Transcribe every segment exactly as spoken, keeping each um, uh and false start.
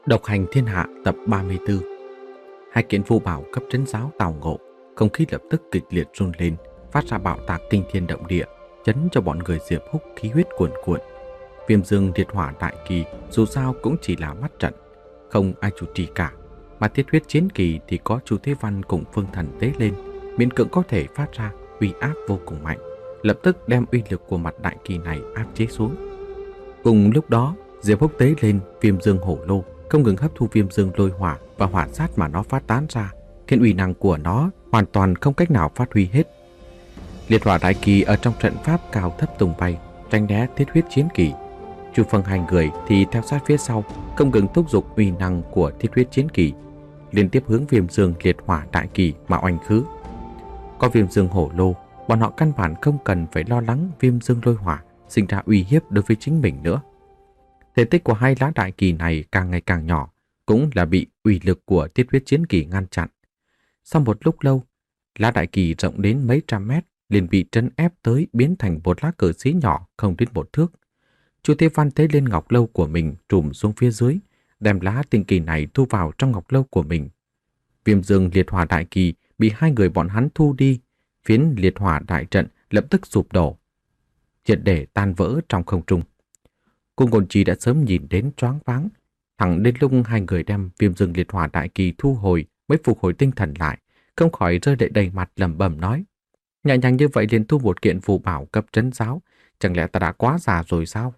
Độc hành thiên hạ tập ba mươi tư. Hai kiện vô bảo cấp trấn giáo tào ngộ, không khí lập tức kịch liệt run lên, phát ra bạo tạc kinh thiên động địa, chấn cho bọn người Diệp Húc khí huyết cuồn cuộn. Viêm dương liệt hỏa đại kỳ dù sao cũng chỉ là mắt trận, không ai chủ trì cả, mà thiết huyết chiến kỳ thì có Chu Thế Văn cùng Phương Thần tế lên, miễn cưỡng có thể phát ra uy áp vô cùng mạnh, lập tức đem uy lực của mặt đại kỳ này áp chế xuống. Cùng lúc đó, Diệp Húc tế lên viêm dương hổ lô, không ngừng hấp thu viêm dương lôi hỏa và hỏa sát mà nó phát tán ra, khiến uy năng của nó hoàn toàn không cách nào phát huy hết. Liệt hỏa đại kỳ ở trong trận pháp cao thấp tung bay, tránh né thiết huyết chiến kỳ. Chu Phong hai người thì theo sát phía sau, không ngừng thúc giục uy năng của thiết huyết chiến kỳ, liên tiếp hướng viêm dương liệt hỏa đại kỳ mà oanh khứ. Có viêm dương hổ lô, bọn họ căn bản không cần phải lo lắng viêm dương lôi hỏa sinh ra uy hiếp đối với chính mình nữa. Thể tích của hai lá đại kỳ này càng ngày càng nhỏ, cũng là bị uy lực của thiết huyết chiến kỳ ngăn chặn. Sau một lúc lâu, lá đại kỳ rộng đến mấy trăm mét liền bị trấn ép tới biến thành một lá cờ xí nhỏ không đến một thước. Chu Thế Văn tế lên ngọc lâu của mình trùm xuống phía dưới, đem lá tinh kỳ này thu vào trong ngọc lâu của mình. Viêm dương liệt hỏa đại kỳ bị hai người bọn hắn thu đi, phiến liệt hỏa đại trận lập tức sụp đổ, triệt để tan vỡ trong không trung. Cung Ngôn Chi đã sớm nhìn đến choáng váng, thẳng đến lúc hai người đem viêm dương liệt hỏa đại kỳ thu hồi mới phục hồi tinh thần lại, không khỏi rơi lệ đầy mặt lẩm bẩm nói: nhẹ nhàng như vậy liền thu một kiện phù bảo cấp trấn giáo, chẳng lẽ ta đã quá già rồi sao?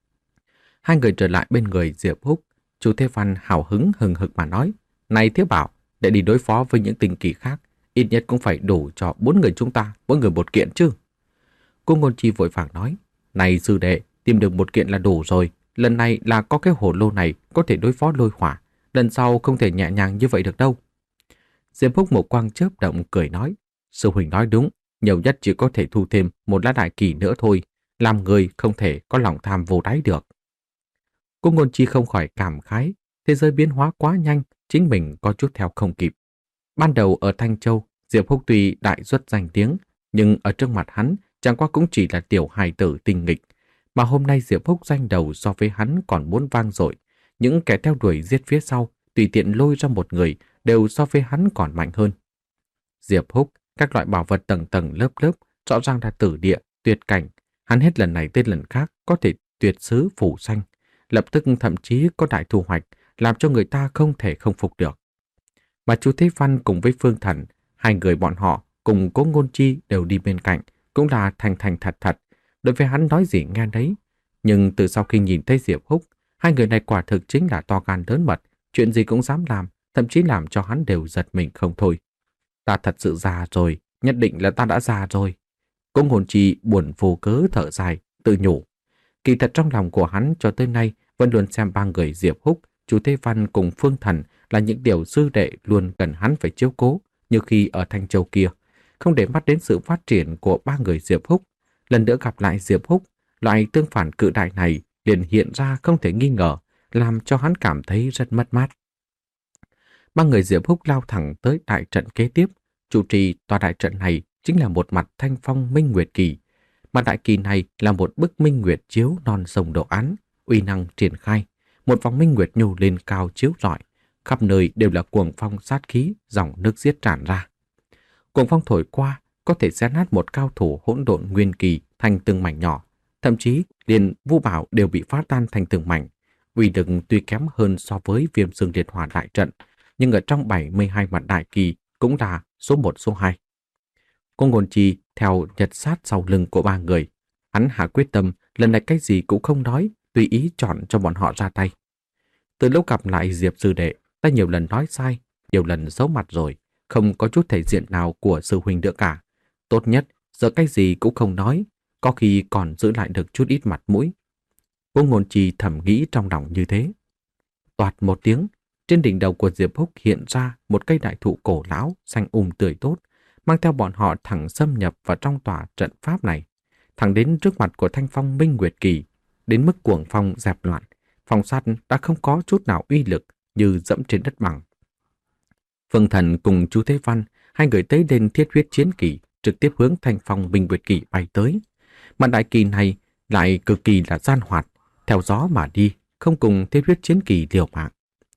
Hai người trở lại bên người Diệp Húc, Chu Thế Văn hào hứng hừng hực mà nói: này Thiếu Bảo, để đi đối phó với những tinh kỳ khác, ít nhất cũng phải đủ cho bốn người chúng ta, mỗi người một kiện chứ. Cung Ngôn Chi vội vàng nói: này sư đệ, tìm được một kiện là đủ rồi, lần này là có cái hồ lô này có thể đối phó lôi hỏa, lần sau không thể nhẹ nhàng như vậy được đâu. Diệp Húc một quang chớp động cười nói: sư huynh nói đúng, nhiều nhất chỉ có thể thu thêm một lá đại kỳ nữa thôi, làm người không thể có lòng tham vô đáy được. Cung Ngôn Chi không khỏi cảm khái, thế giới biến hóa quá nhanh, chính mình có chút theo không kịp. Ban đầu ở Thanh Châu, Diệp Húc tuy đại xuất danh tiếng, nhưng ở trước mặt hắn chẳng qua cũng chỉ là tiểu hài tử tinh nghịch, mà hôm nay Diệp Húc danh đầu so với hắn còn muốn vang dội, những kẻ theo đuổi giết phía sau, tùy tiện lôi ra một người đều so với hắn còn mạnh hơn. Diệp Húc, các loại bảo vật tầng tầng lớp lớp, rõ ràng là tử địa, tuyệt cảnh, hắn hết lần này tới lần khác có thể tuyệt xứ phủ xanh, lập tức thậm chí có đại thu hoạch, làm cho người ta không thể không phục được. Mà Chu Thế Văn cùng với Phương Thần, hai người bọn họ cùng Cố Ngôn Chi đều đi bên cạnh, cũng là thành thành thật thật, đối với hắn nói gì nghe đấy. Nhưng từ sau khi nhìn thấy Diệp Húc, hai người này quả thực chính là to gan lớn mật, chuyện gì cũng dám làm, thậm chí làm cho hắn đều giật mình không thôi. Ta thật sự già rồi, nhất định là ta đã già rồi. Cố Ngôn Chi buồn vô cớ thở dài, tự nhủ. Kỳ thật trong lòng của hắn cho tới nay vẫn luôn xem ba người Diệp Húc, Chu Thế Văn cùng Phương Thần là những tiểu sư đệ luôn cần hắn phải chiếu cố, như khi ở Thanh Châu kia, không để mắt đến sự phát triển của ba người Diệp Húc. Lần nữa gặp lại Diệp Húc, loại tương phản cự đại này liền hiện ra không thể nghi ngờ, làm cho hắn cảm thấy rất mất mát. Ba người Diệp Húc lao thẳng tới đại trận kế tiếp. Chủ trì tòa đại trận này chính là một mặt thanh phong minh nguyệt kỳ. Mặt đại kỳ này là một bức minh nguyệt chiếu non sông đồ án, uy năng triển khai. Một vòng minh nguyệt nhô lên cao chiếu rọi, khắp nơi đều là cuồng phong sát khí, dòng nước xiết tràn ra. Cuồng phong thổi qua, có thể xé nát một cao thủ hỗn độn nguyên kỳ thành từng mảnh nhỏ, thậm chí liền vu bảo đều bị phá tan thành từng mảnh. Uy lực tuy kém hơn so với viêm dương liệt hỏa đại trận, nhưng ở trong bảy mươi hai mặt đại kỳ cũng là số một số hai. Cô Ngôn Chi theo nhật sát sau lưng của ba người, hắn hạ quyết tâm lần này cái gì cũng không nói, tùy ý chọn cho bọn họ ra tay. Từ lúc gặp lại Diệp sư đệ, ta nhiều lần nói sai, nhiều lần xấu mặt rồi, không có chút thể diện nào của sư huynh nữa cả. Tốt nhất giờ cái gì cũng không nói, có khi còn giữ lại được chút ít mặt mũi. Cô Ngôn Chi thầm nghĩ trong lòng như thế. Toạt một tiếng, trên đỉnh đầu của Diệp Húc hiện ra một cây đại thụ cổ lão xanh um tươi tốt, mang theo bọn họ thẳng xâm nhập vào trong tòa trận pháp này, thẳng đến trước mặt của thanh phong minh nguyệt kỳ, đến mức cuồng phong dẹp loạn, phong sát đã không có chút nào uy lực, như dẫm trên đất bằng. Phương Thần cùng Chu Thế Văn, hai người tới lên thiết huyết chiến kỳ, trực tiếp hướng thanh phong minh nguyệt kỳ bay tới. Mà đại kỳ này lại cực kỳ là gian hoạt, theo gió mà đi, không cùng thiết huyết chiến kỳ liều mạng.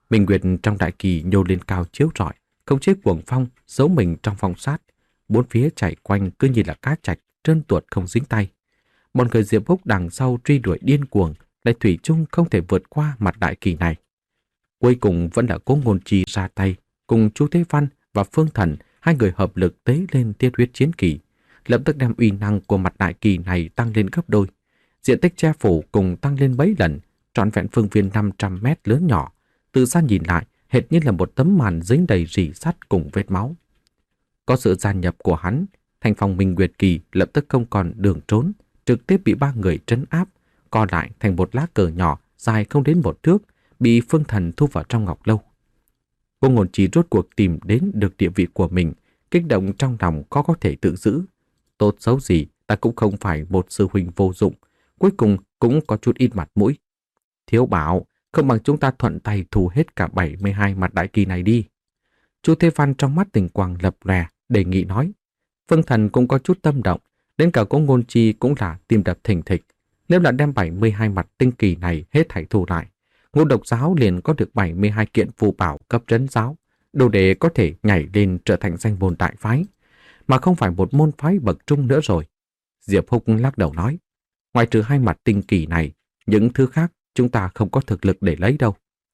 Minh Nguyệt trong đại kỳ nhô lên cao chiếu rọi, không chế cuồng phong, giấu mình trong phong sát. Bốn phía chạy quanh cứ như là cá trạch, trơn tuột không dính tay. Bọn người Diệp Húc đằng sau truy đuổi điên cuồng, lại thủy chung không thể vượt qua mặt đại kỳ này. Cuối cùng vẫn là Cố Ngôn Chi ra tay, cùng Chu Thế Văn và Phương Thần, hai người hợp lực tế lên tiết huyết chiến kỳ, lập tức đem uy năng của mặt đại kỳ này tăng lên gấp đôi. Diện tích che phủ cùng tăng lên mấy lần, trọn vẹn phương viên năm trăm mét lớn nhỏ. Từ xa nhìn lại, hệt như là một tấm màn dính đầy rỉ sắt cùng vết máu. Có sự gia nhập của hắn, thành phòng Minh Nguyệt Kỳ lập tức không còn đường trốn, trực tiếp bị ba người trấn áp, co lại thành một lá cờ nhỏ dài không đến một thước, bị Phương Thần thu vào trong ngọc lâu. Cô Ngôn Chi rốt cuộc tìm đến được địa vị của mình, kích động trong lòng khó có thể tự giữ. Tốt xấu gì, ta cũng không phải một sư huynh vô dụng, cuối cùng cũng có chút ít mặt mũi. Thiếu Bảo, không bằng chúng ta thuận tay thu hết cả bảy mươi hai mặt đại kỳ này đi. Chu Thế Văn trong mắt tình quang lập lòe, đề nghị nói. Phương Thần cũng có chút tâm động, đến cả Cố Ngôn Chi cũng là tim đập thình thịch. Nếu là đem bảy mươi hai mặt tinh kỳ này hết thảy thu lại, Ngũ Độc giáo liền có được bảy mươi hai kiện phù bảo cấp trấn giáo, đủ để có thể nhảy lên trở thành danh môn đại phái, mà không phải một môn phái bậc trung nữa rồi. Diệp Húc lắc đầu nói, ngoài trừ hai mặt tinh kỳ này, những thứ khác chúng ta không có thực lực để lấy đâu.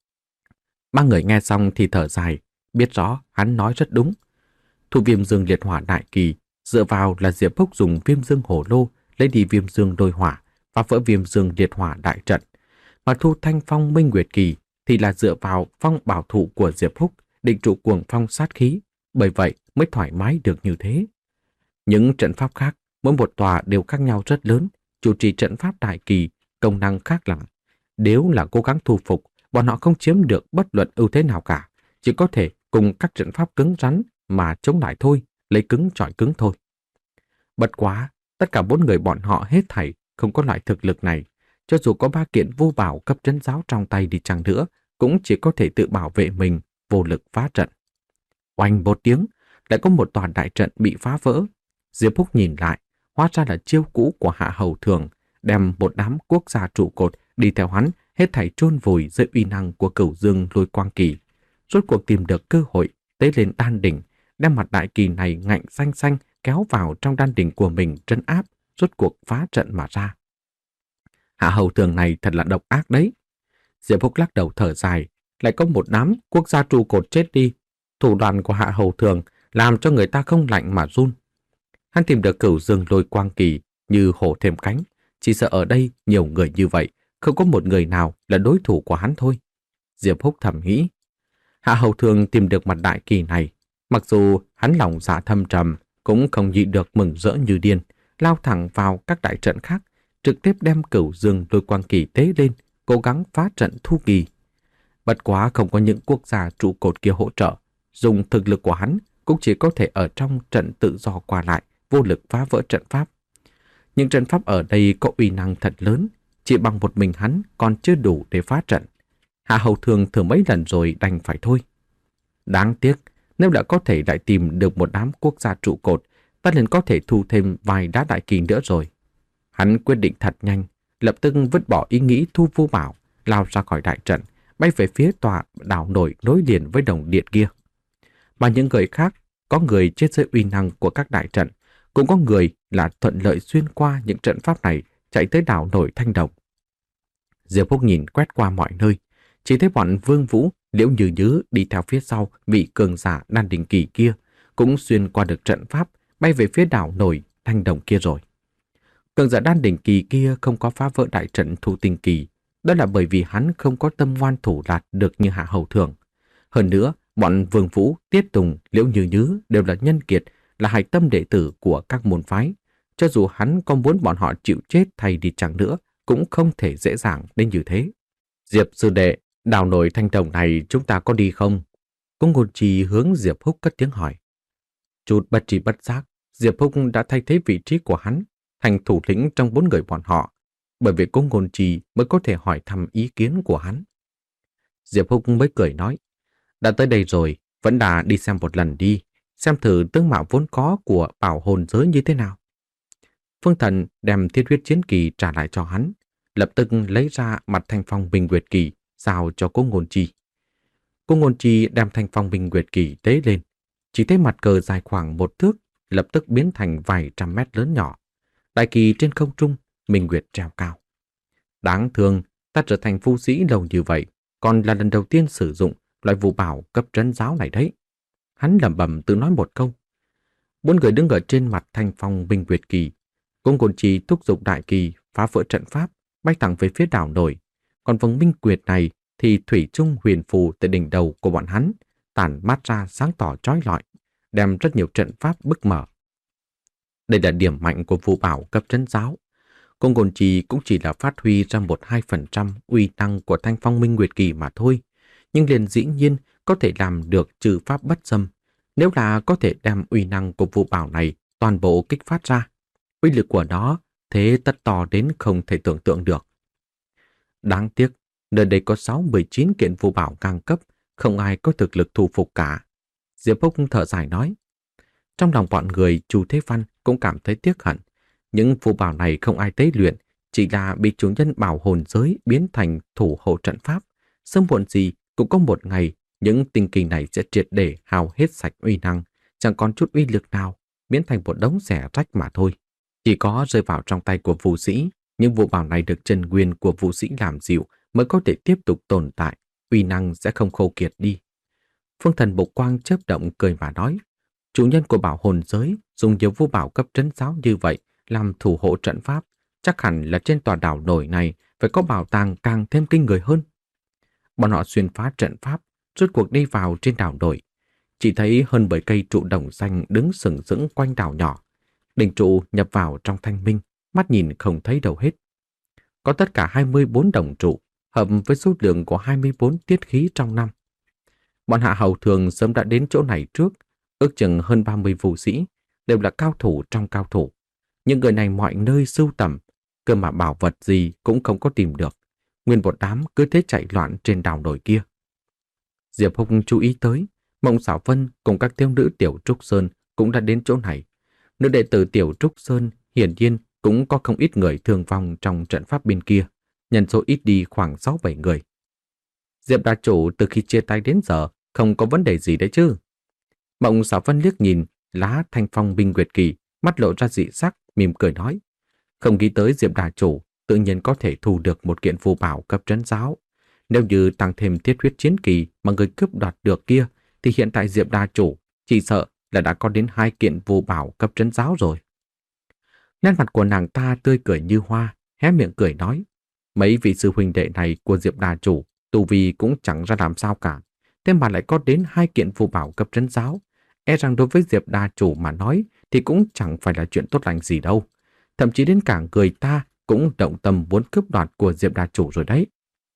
Ba người nghe xong thì thở dài, biết rõ hắn nói rất đúng. Thu viêm dương liệt hỏa đại kỳ, dựa vào là Diệp Húc dùng viêm dương hổ lô lấy đi viêm dương đôi hỏa và vỡ viêm dương liệt hỏa đại trận. Mà thu thanh phong minh nguyệt kỳ thì là dựa vào phong bảo thủ của Diệp Húc định trụ cuồng phong sát khí, bởi vậy mới thoải mái được như thế. Những trận pháp khác, mỗi một tòa đều khác nhau rất lớn, chủ trì trận pháp đại kỳ, công năng khác lắm. Nếu là cố gắng thu phục, bọn họ không chiếm được bất luận ưu thế nào cả, chỉ có thể cùng các trận pháp cứng rắn mà chống lại thôi, lấy cứng chọi cứng thôi. Bất quá, tất cả bốn người bọn họ hết thảy không có loại thực lực này, cho dù có ba kiện vô bảo cấp trấn giáo trong tay đi chăng nữa, cũng chỉ có thể tự bảo vệ mình, vô lực phá trận. Oanh một tiếng, lại có một tòa đại trận bị phá vỡ. Diệp Húc nhìn lại, hóa ra là chiêu cũ của Hạ Hầu Thường, đem một đám quốc gia trụ cột đi theo hắn, hết thảy chôn vùi dưới uy năng của Cửu Dương Lôi Quang Kỳ. Rốt cuộc tìm được cơ hội tế lên đan đỉnh, đem mặt đại kỳ này ngạnh xanh xanh kéo vào trong đan đỉnh của mình trấn áp, rốt cuộc phá trận mà ra. Hạ Hầu Thường này thật là độc ác đấy. Diệp Húc lắc đầu thở dài, lại có một đám quốc gia trụ cột chết đi. Thủ đoạn của Hạ Hầu Thường làm cho người ta không lạnh mà run. Hắn tìm được Cửu Dương Lôi Quang Kỳ như hổ thêm cánh, chỉ sợ ở đây nhiều người như vậy, không có một người nào là đối thủ của hắn thôi. Diệp Húc thầm nghĩ. Hạ Hầu Thường tìm được mặt đại kỳ này, mặc dù hắn lòng dạ thâm trầm, cũng không nhịn được mừng rỡ như điên, lao thẳng vào các đại trận khác, trực tiếp đem Cửu Dương Lôi Quang Kỳ tế lên, cố gắng phá trận thu kỳ. Bất quá không có những quốc gia trụ cột kia hỗ trợ, dùng thực lực của hắn cũng chỉ có thể ở trong trận tự do qua lại, vô lực phá vỡ trận pháp. Những trận pháp ở đây có uy năng thật lớn, chỉ bằng một mình hắn còn chưa đủ để phá trận. Hạ Hầu Thường thử mấy lần rồi đành phải thôi. Đáng tiếc, nếu đã có thể lại tìm được một đám quốc gia trụ cột, ta liền có thể thu thêm vài đá đại kỳ nữa rồi. Hắn quyết định thật nhanh, lập tức vứt bỏ ý nghĩ thu vô bảo, lao ra khỏi đại trận, bay về phía tòa đảo nổi nối liền với đồng điện kia. Mà những người khác, có người chết dưới uy năng của các đại trận, cũng có người là thuận lợi xuyên qua những trận pháp này, chạy tới đảo nổi Thanh Đồng. Diệp Húc nhìn quét qua mọi nơi, chỉ thấy bọn Vương Vũ, Liễu Như Nhứ đi theo phía sau vị cường giả đan đỉnh kỳ kia, cũng xuyên qua được trận pháp, bay về phía đảo nổi Thanh Đồng kia rồi. Cường giả đan đỉnh kỳ kia không có phá vỡ đại trận thu tinh kỳ, đó là bởi vì hắn không có tâm ngoan thủ lạt được như Hạ Hầu Thường. Hơn nữa, bọn Vương Vũ, Tiết Tùng, Liễu Như Nhứ đều là nhân kiệt, là hạch tâm đệ tử của các môn phái. Cho dù hắn có muốn bọn họ chịu chết thay đi chẳng nữa, cũng không thể dễ dàng đến như thế. Diệp sư đệ, đảo nổi Thanh Đồng này chúng ta có đi không? Cố Ngôn Chi hướng Diệp Húc cất tiếng hỏi. Chút bất tri bất giác, Diệp Húc đã thay thế vị trí của hắn, thành thủ lĩnh trong bốn người bọn họ, bởi vì Cố Ngôn Chi mới có thể hỏi thăm ý kiến của hắn. Diệp Húc mới cười nói, đã tới đây rồi, vẫn là đi xem một lần đi, xem thử tướng mạo vốn có của bảo hồn giới như thế nào. Phương Thần đem thiết huyết chiến kỳ trả lại cho hắn, lập tức lấy ra mặt thanh phong bình nguyệt kỳ, giao cho Cố Ngôn Chi. Cô Ngôn Chi đem thanh phong minh nguyệt kỳ tế lên. Chỉ thấy mặt cờ dài khoảng một thước, lập tức biến thành vài trăm mét lớn nhỏ. Đại kỳ trên không trung, minh nguyệt treo cao. Đáng thương, ta trở thành phu sĩ lâu như vậy, còn là lần đầu tiên sử dụng loại vũ bảo cấp trấn giáo này đấy. Hắn lẩm bẩm tự nói một câu. Bốn người đứng ở trên mặt thanh phong minh nguyệt kỳ. Cô Ngôn Chi thúc giục đại kỳ phá vỡ trận pháp, bay thẳng về phía đảo nổi. Còn vòng minh nguyệt này thì thủy chung huyền phù tại đỉnh đầu của bọn hắn, tản mát ra sáng tỏ chói lọi, đem rất nhiều trận pháp bức mở. Đây là điểm mạnh của vũ bảo cấp trấn giáo. Cô Ngôn Chi cũng chỉ là phát huy ra một hai phần trăm uy năng của thanh phong minh nguyệt kỳ mà thôi, nhưng liền dĩ nhiên có thể làm được trừ pháp bất xâm. Nếu là có thể đem uy năng của vũ bảo này toàn bộ kích phát ra, uy lực của nó thế tất to đến không thể tưởng tượng được. Đáng tiếc, nơi đây có sáu mươi chín kiện vũ bảo ngang cấp, không ai có thực lực thu phục cả. Diệp Húc thở dài nói. Trong lòng bọn người, Chu Thế Văn cũng cảm thấy tiếc hận. Những phù bảo này không ai tế luyện, chỉ là bị chủ nhân bảo hồn giới biến thành thủ hộ trận pháp. Sớm muộn gì cũng có một ngày, những tinh kỳ này sẽ triệt để hao hết sạch uy năng, chẳng còn chút uy lực nào, biến thành một đống rẻ rách mà thôi. Chỉ có rơi vào trong tay của vũ sĩ, những vũ bảo này được chân nguyên của vũ sĩ làm dịu mới có thể tiếp tục tồn tại, uy năng sẽ không khô kiệt đi. Phương Thần Bộc Quang chớp động cười mà nói, chủ nhân của bảo hồn giới dùng nhiều vũ bảo cấp trấn giáo như vậy làm thủ hộ trận pháp, chắc hẳn là trên tòa đảo nổi này phải có bảo tàng càng thêm kinh người hơn. Bọn họ xuyên phá trận pháp, rốt cuộc đi vào trên đảo nổi. Chỉ thấy hơn bảy cây trụ đồng xanh đứng sừng sững quanh đảo nhỏ. Đỉnh trụ nhập vào trong thanh minh, mắt nhìn không thấy đầu hết. Có tất cả hai mươi bốn đồng trụ, hợp với số lượng của hai mươi bốn tiết khí trong năm. Bọn hạ hầu thường sớm đã đến chỗ này trước, ước chừng hơn ba mươi vũ sĩ, đều là cao thủ trong cao thủ. Những người này mọi nơi sưu tầm, cơ mà bảo vật gì cũng không có tìm được. Nguyên một đám cứ thế chạy loạn trên đảo nổi kia. Diệp Húc chú ý tới, Mộng Xảo Vân cùng các thiếu nữ Tiểu Trúc Sơn cũng đã đến chỗ này. Nữ đệ tử Tiểu Trúc Sơn hiển nhiên cũng có không ít người thương vong trong trận pháp bên kia, nhân số ít đi khoảng sáu bảy người. Diệp Đà Chủ từ khi chia tay đến giờ không có vấn đề gì đấy chứ? Mộng Xảo Vân liếc nhìn lá thanh phong binh nguyệt kỳ, mắt lộ ra dị sắc, mỉm cười nói. Không nghĩ tới Diệp Đà Chủ tự nhiên có thể thu được một kiện phù bảo cấp trấn giáo. Nếu như tăng thêm thiết huyết chiến kỳ mà người cướp đoạt được kia, thì hiện tại Diệp Đà Chủ chỉ sợ là đã có đến hai kiện phù bảo cấp trấn giáo rồi. Nét mặt của nàng ta tươi cười như hoa, hé miệng cười nói. Mấy vị sư huynh đệ này của Diệp Đà Chủ, tu vi cũng chẳng ra làm sao cả. Thế mà lại có đến hai kiện phù bảo cấp trấn giáo. E rằng đối với Diệp Đà Chủ mà nói thì cũng chẳng phải là chuyện tốt lành gì đâu. Thậm chí đến cả người ta cũng động tâm muốn cướp đoạt của Diệp Đà Chủ rồi đấy.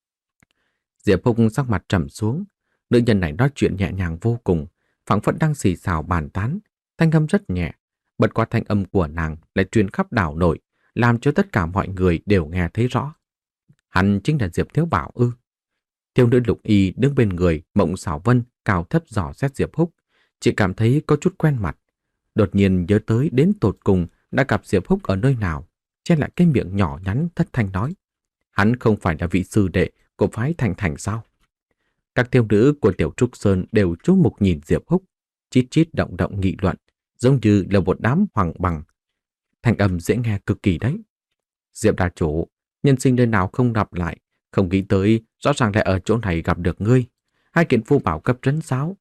Diệp Húc sắc mặt trầm xuống. Nữ nhân này nói chuyện nhẹ nhàng vô cùng, phảng phất đang xì xào bàn tán, thanh âm rất nhẹ. Bật qua thanh âm của nàng lại truyền khắp đảo nổi, làm cho tất cả mọi người đều nghe thấy rõ. Hắn chính là Diệp Thiếu Bảo ư? Thiếu nữ Lục Y đứng bên người Mộng Xảo Vân cao thấp dò xét Diệp Húc, chỉ cảm thấy có chút quen mặt. Đột nhiên nhớ tới đến tột cùng đã gặp Diệp Húc ở nơi nào, che lại cái miệng nhỏ nhắn thất thanh nói. Hắn không phải là vị sư đệ của phái Thành Thành sao? Các thiếu nữ của Tiểu Trúc Sơn đều chú mục nhìn Diệp Húc, chít chít động động nghị luận, giống như là một đám hoàng bằng. Thanh âm dễ nghe cực kỳ đấy. Diệp Đà Chủ, nhân sinh nơi nào không gặp lại, không nghĩ tới rõ ràng lại ở chỗ này gặp được ngươi. Hai kiện phù bảo cấp trấn giáo,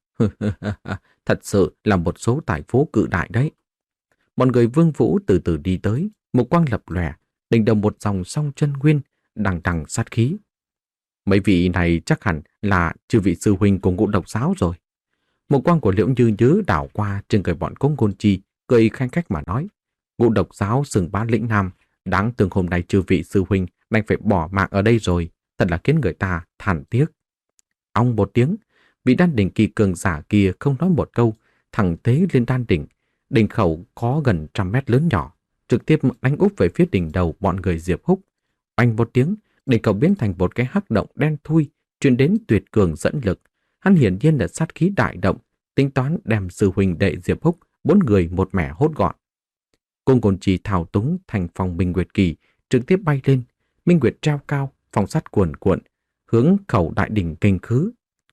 thật sự là một số tài phú cự đại đấy. Mọi người Vương Vũ từ từ đi tới, một quang lập lòe, đỉnh đầu một dòng song chân nguyên, đằng đằng sát khí. Mấy vị này chắc hẳn là chư vị sư huynh của Ngũ Độc Giáo rồi. Một quang của Liễu Như Nhứ đảo qua trên người bọn Cố Ngôn Chi, cười khanh khách mà nói. Ngũ Độc Giáo sừng bá lĩnh nam, đáng thương hôm nay chư vị sư huynh đành phải bỏ mạng ở đây rồi, thật là khiến người ta thản tiếc. Ong một tiếng, vị đan đỉnh kỳ cường giả kia không nói một câu, thẳng tế lên đan đỉnh, đỉnh khẩu có gần trăm mét lớn nhỏ, trực tiếp đánh úp về phía đỉnh đầu bọn người Diệp Húc. Oanh một tiếng, đỉnh khẩu biến thành một cái hắc động đen thui, truyền đến tuyệt cường dẫn lực. Hắn hiển nhiên là sát khí đại động, tính toán đem sư huynh đệ Diệp Húc bốn người một mẻ hốt gọn. Cung Côn Trì thao túng thành phong Minh Nguyệt Kỳ, trực tiếp bay lên, Minh Nguyệt treo cao, phong sắt cuồn cuộn, hướng khẩu đại đỉnh kinh khứ.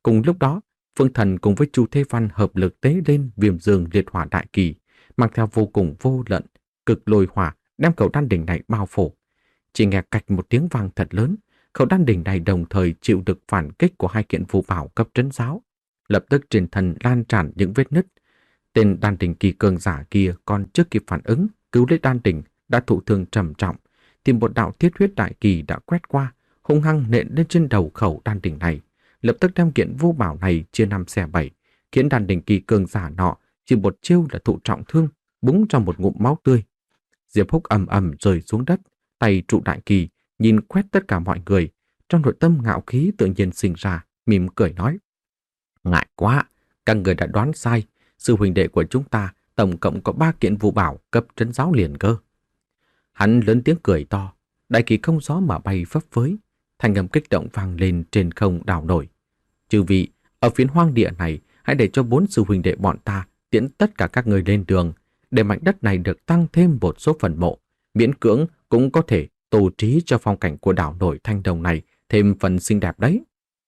Cùng lúc đó, Phương Thần cùng với Chu Thế Văn hợp lực tế lên Viêm Dương Liệt Hỏa Đại Kỳ, mang theo vô cùng vô lận, cực lôi hỏa đem khẩu đan đỉnh này bao phủ. Chỉ nghe cạch một tiếng vang thật lớn, khẩu đan đỉnh này đồng thời chịu được phản kích của hai kiện phù bảo cấp trấn giáo, lập tức trên thân lan tràn những vết nứt. Tên đan đỉnh kỳ cường giả kia còn chưa kịp phản ứng cứu lấy đan đỉnh đã thụ thương trầm trọng, thì một đạo thiết huyết đại kỳ đã quét qua, hung hăng nện lên trên đầu khẩu đan đỉnh này, lập tức đem kiện vô bảo này chia năm xẻ bảy, khiến đan đỉnh kỳ cường giả nọ chỉ một chiêu là thụ trọng thương, búng trong một ngụm máu tươi. Diệp Húc ầm ầm rơi xuống đất, tay trụ đại kỳ, nhìn quét tất cả mọi người, trong nội tâm ngạo khí tự nhiên sinh ra, mỉm cười nói: ngại quá, các người đã đoán sai, sư huynh đệ của chúng ta tổng cộng có ba kiện vũ bảo cấp trấn giáo liền cơ. Hắn lớn tiếng cười to, đại kỳ không gió mà bay phấp phới, thanh âm kích động vang lên trên không đảo nổi. Chư vị, ở phiến hoang địa này, hãy để cho bốn sư huynh đệ bọn ta tiễn tất cả các người lên đường, để mảnh đất này được tăng thêm một số phần mộ, miễn cưỡng cũng có thể tổ trí cho phong cảnh của đảo nổi Thanh Đồng này thêm phần xinh đẹp đấy.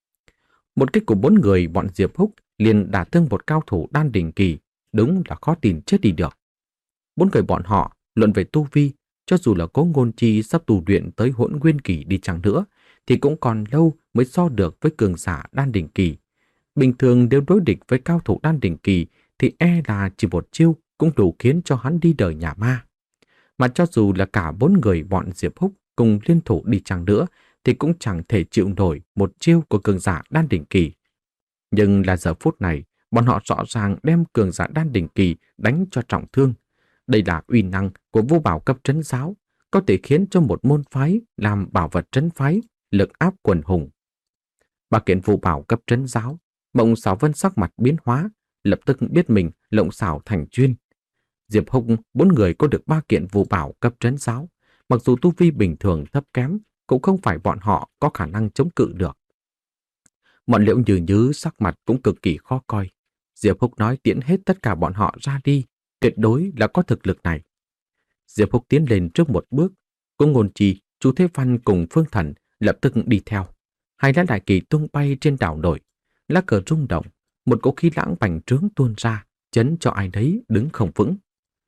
Một kích của bốn người bọn Diệp Húc liền đả thương một cao thủ đan đỉnh kỳ, đúng là khó tin chết đi được. Bốn người bọn họ luận về tu vi, cho dù là Cố Ngôn Chi sắp tu luyện tới Hỗn Nguyên kỳ đi chăng nữa, thì cũng còn lâu mới so được với cường giả đan đỉnh kỳ. Bình thường nếu đối địch với cao thủ đan đỉnh kỳ thì e là chỉ một chiêu cũng đủ khiến cho hắn đi đời nhà ma. Mà cho dù là cả bốn người bọn Diệp Húc cùng liên thủ đi chăng nữa thì cũng chẳng thể chịu nổi một chiêu của cường giả đan đỉnh kỳ. Nhưng là giờ phút này, bọn họ rõ ràng đem cường giả đan đỉnh kỳ đánh cho trọng thương. Đây là uy năng của vô bảo cấp trấn giáo, có thể khiến cho một môn phái làm bảo vật trấn phái, lực áp quần hùng. Ba kiện vô bảo cấp trấn giáo, Mộng Xảo Vân sắc mặt biến hóa, lập tức biết mình lộng xảo thành chuyên. Diệp Húc bốn người có được ba kiện vô bảo cấp trấn giáo, mặc dù tu vi bình thường thấp kém, cũng không phải bọn họ có khả năng chống cự được. Bọn Liễu Như Nhứ sắc mặt cũng cực kỳ khó coi. Diệp Húc nói tiễn hết tất cả bọn họ ra đi, tuyệt đối là có thực lực này. Diệp Húc tiến lên trước một bước, Cố Ngôn Chi, Chu Thế Văn cùng Phương Thần lập tức đi theo. Hai lá đại kỳ tung bay trên đảo nổi, lá cờ rung động, một cỗ khí lãng bành trướng tuôn ra, chấn cho ai đấy đứng không vững.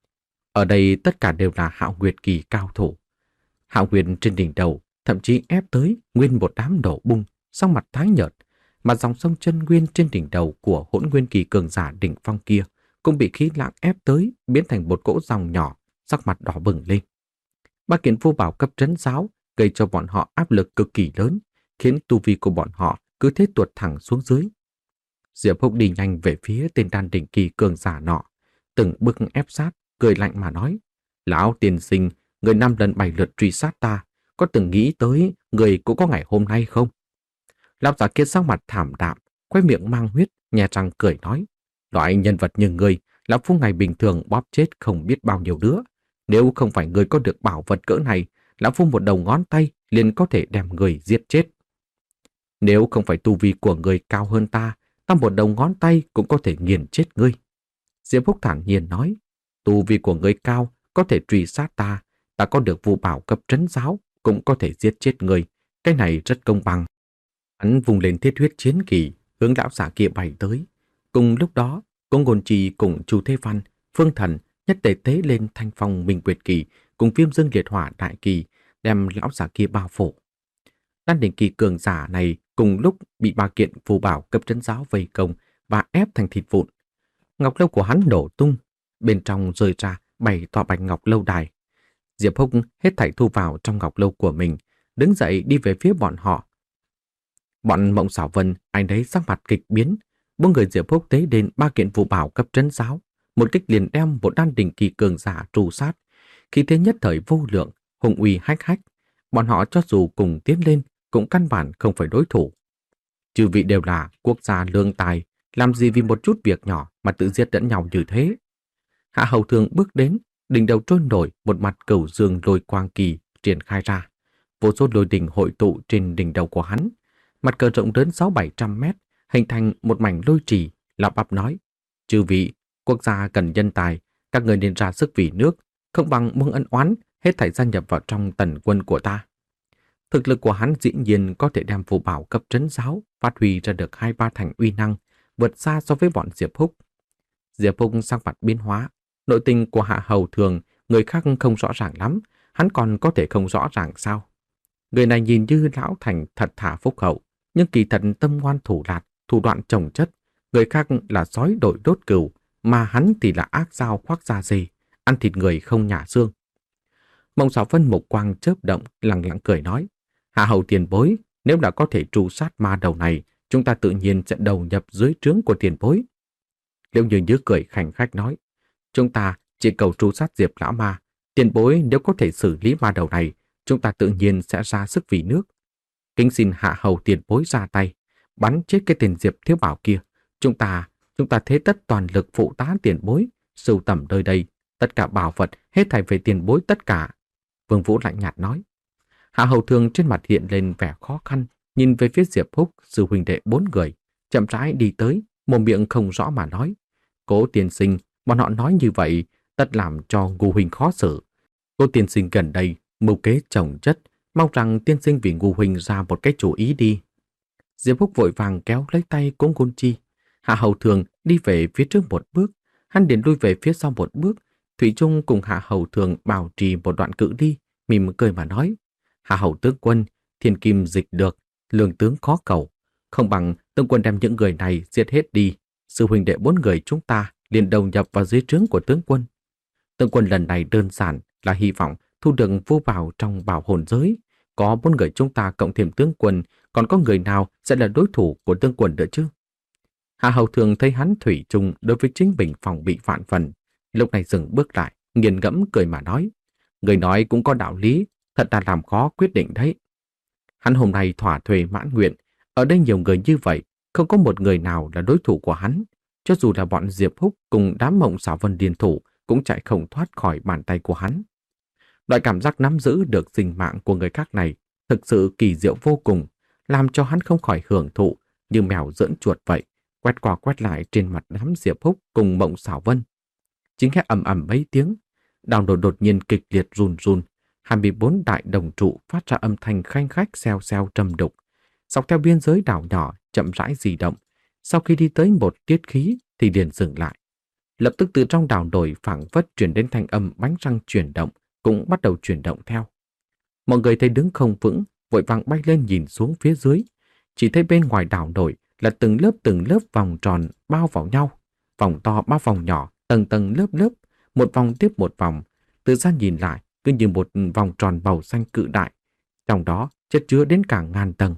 Ở đây tất cả đều là Hạo Nguyệt kỳ cao thủ. Hạo Nguyệt trên đỉnh đầu thậm chí ép tới nguyên một đám nổ bung, sắc mặt tái nhợt, mà dòng sông chân nguyên trên đỉnh đầu của Hỗn Nguyên kỳ cường giả đỉnh phong kia cũng bị khí lãng ép tới, biến thành một cỗ dòng nhỏ, sắc mặt đỏ bừng lên. Ba kiện vô bảo cấp trấn giáo gây cho bọn họ áp lực cực kỳ lớn, khiến tu vi của bọn họ cứ thế tuột thẳng xuống dưới. Diệp Húc đi nhanh về phía tên đan đỉnh kỳ cường giả nọ, từng bước ép sát, cười lạnh mà nói: lão tiên sinh, người năm lần bảy lượt truy sát ta, có từng nghĩ tới người cũng có ngày hôm nay không? Lão giả kia sắc mặt thảm đạm, khóe miệng mang huyết, nhè răng cười nói: loại nhân vật như người, lão phu ngày bình thường bóp chết không biết bao nhiêu đứa. Nếu không phải người có được bảo vật cỡ này, lão phu một đầu ngón tay liền có thể đem người giết chết. Nếu không phải tu vi của người cao hơn ta, ta một đầu ngón tay cũng có thể nghiền chết ngươi. Diệp Húc thản nhiên nói: tu vi của người cao có thể truy sát ta, ta có được vô bảo cấp trấn giáo cũng có thể giết chết người, cái này rất công bằng. Hắn vùng lên thiết huyết chiến kỳ, hướng lão giả kia bay tới. Cùng lúc đó, Cố Ngôn Chi cùng Chu Thế Văn, Phương Thần nhất tề tế lên thanh phong minh quyệt kỳ cùng Viêm Dương Liệt Hỏa đại kỳ, đem lão giả kia bao phủ. Đan đỉnh kỳ cường giả này cùng lúc bị ba kiện phù bảo cấp trấn giáo vây công và ép thành thịt vụn. Ngọc lâu của hắn nổ tung, bên trong rơi ra bảy tòa bạch ngọc lâu đài. Diệp Húc hết thảy thu vào trong ngọc lâu của mình, đứng dậy đi về phía bọn họ. Bọn Mộng Xảo Vân ai đấy sắc mặt kịch biến, bốn người Diệp Húc tế đến ba kiện phù bảo cấp trấn giáo, một kích liền đem một đan đỉnh kỳ cường giả tru sát, khí thế nhất thời vô lượng, hùng uy hách hách. Bọn họ cho dù cùng tiến lên cũng căn bản không phải đối thủ. Chư vị đều là quốc gia lương tài, làm gì vì một chút việc nhỏ mà tự giết lẫn nhau như thế? Hạ Hầu Thường bước đến, đỉnh đầu trôi nổi một mặt cửu dương lôi quang kỳ triển khai ra, vô số lôi đình hội tụ trên đỉnh đầu của hắn. Mặt cờ rộng đến sáu bảy trăm mét, hình thành một mảnh lôi trì, lão bắp nói: chư vị, quốc gia cần nhân tài, các người nên ra sức vì nước, không bằng buông ân oán, hết thảy gia nhập vào trong tần quân của ta. Thực lực của hắn dĩ nhiên có thể đem phù bảo cấp trấn giáo phát huy ra được hai ba thành uy năng, vượt xa so với bọn Diệp Húc. Diệp Húc sắc mặt biến hóa, nội tình của Hạ Hầu Thường người khác không rõ ràng lắm, hắn còn có thể không rõ ràng sao? Người này nhìn như lão thành thật thà phúc hậu, nhưng kỳ thật tâm ngoan thủ lạt, thủ đoạn chồng chất. Người khác là sói đội đốt cừu, mà hắn thì là ác dao khoác da dê, ăn thịt người không nhả xương. Mộng Sảo Vân mục quang chớp động, lặng lặng cười nói: Hạ hầu tiền bối, nếu đã có thể tru sát ma đầu này, chúng ta tự nhiên sẽ đầu nhập dưới trướng của tiền bối. Liễu Như Như cười khành khách nói: Chúng ta chỉ cầu tru sát Diệp lão ma, tiền bối nếu có thể xử lý ma đầu này, chúng ta tự nhiên sẽ ra sức vì nước. Kính xin hạ hầu tiền bối ra tay, bắn chết cái tên Diệp Thiếu Bảo kia. Chúng ta, chúng ta thế tất toàn lực phụ tá tiền bối, sưu tầm nơi đây, tất cả bảo vật hết thảy về tiền bối tất cả. Vương Vũ lạnh nhạt nói. Hạ hầu thường trên mặt hiện lên vẻ khó khăn, nhìn về phía Diệp Húc, sư huynh đệ bốn người, chậm rãi đi tới, mồm miệng không rõ mà nói: Cố tiên sinh, bọn họ nói như vậy, tất làm cho Ngô huynh khó xử. Cố tiên sinh gần đây mưu kế chồng chất, mong rằng tiên sinh vì Ngô huynh ra một cái chủ ý đi. Diệp Húc vội vàng kéo lấy tay Cố Ngôn Chi. Hạ hầu thường đi về phía trước một bước, hắn liền lui về phía sau một bước. Thủy Trung cùng Hạ hầu thường bảo trì một đoạn cự ly, mỉm cười mà nói: Hạ hầu tướng quân, thiên kim dịch được, lương tướng khó cầu, không bằng tướng quân đem những người này giết hết đi, sư huynh đệ bốn người chúng ta liền đầu nhập vào dưới trướng của tướng quân. Tướng quân lần này đơn giản là hy vọng thu được vô bảo trong bảo hồn giới, có bốn người chúng ta cộng thêm tướng quân, còn có người nào sẽ là đối thủ của tướng quân nữa chứ? Hạ hầu thường thấy hắn thủy chung đối với chính mình phòng bị vạn phần, lúc này dừng bước lại, nghiền ngẫm cười mà nói: Người nói cũng có đạo lý, thật là làm khó quyết định đấy. Hắn hôm nay thỏa thuê mãn nguyện, ở đây nhiều người như vậy, không có một người nào là đối thủ của hắn. Cho dù là bọn Diệp Húc cùng đám Mộng Xảo Vân điên thủ, cũng chạy không thoát khỏi bàn tay của hắn. Loại cảm giác nắm giữ được sinh mạng của người khác này thực sự kỳ diệu vô cùng, làm cho hắn không khỏi hưởng thụ, như mèo giỡn chuột vậy, quét qua quét lại trên mặt đám Diệp Húc cùng Mộng Xảo Vân. Chính nghe ầm ầm mấy tiếng, đào đột đột nhiên kịch liệt run run, hai mươi bốn đại đồng trụ phát ra âm thanh khanh khách xèo xèo trầm đục, dọc theo biên giới đảo nhỏ chậm rãi di động. Sau khi đi tới một tiết khí thì liền dừng lại. Lập tức từ trong đảo nổi phảng phất truyền đến thanh âm bánh răng chuyển động, cũng bắt đầu chuyển động theo. Mọi người thấy đứng không vững, vội vàng bay lên nhìn xuống phía dưới, chỉ thấy bên ngoài đảo nổi là từng lớp từng lớp vòng tròn bao vào nhau, vòng to bao vòng nhỏ, tầng tầng lớp lớp, một vòng tiếp một vòng, từ xa nhìn lại cứ như một vòng tròn màu xanh cự đại, trong đó chất chứa đến cả ngàn tầng.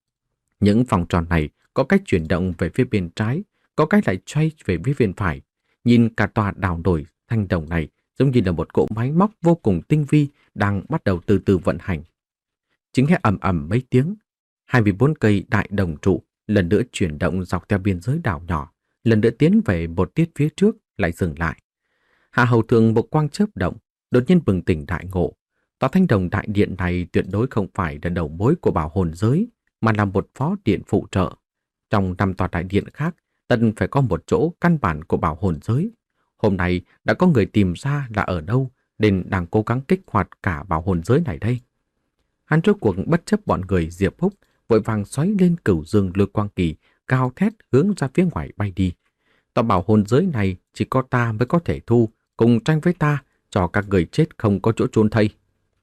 Những vòng tròn này có cách chuyển động về phía bên trái, có cách lại xoay về phía bên phải. Nhìn cả tòa đảo nổi thanh đồng này giống như là một cỗ máy móc vô cùng tinh vi đang bắt đầu từ từ vận hành. Chính nghe ầm ầm mấy tiếng, hai mươi bốn cây đại đồng trụ lần nữa chuyển động dọc theo biên giới đảo nhỏ, lần nữa tiến về một tiết phía trước lại dừng lại. Hạ hầu thường một quang chớp động, đột nhiên bừng tỉnh đại ngộ. Tòa thanh đồng đại điện này tuyệt đối không phải là đầu mối của bảo hồn giới, mà là một phó điện phụ trợ. Trong năm tòa đại điện khác, tất phải có một chỗ căn bản của bảo hồn giới. Hôm nay đã có người tìm ra là ở đâu, nên đang cố gắng kích hoạt cả bảo hồn giới này đây. Hắn rốt cuộc bất chấp bọn người Diệp Húc, vội vàng xoáy lên cửu dương lôi quang kỳ, cao thét hướng ra phía ngoài bay đi. Tòa bảo hồn giới này chỉ có ta mới có thể thu, cùng tranh với ta, cho các người chết không có chỗ chôn thây.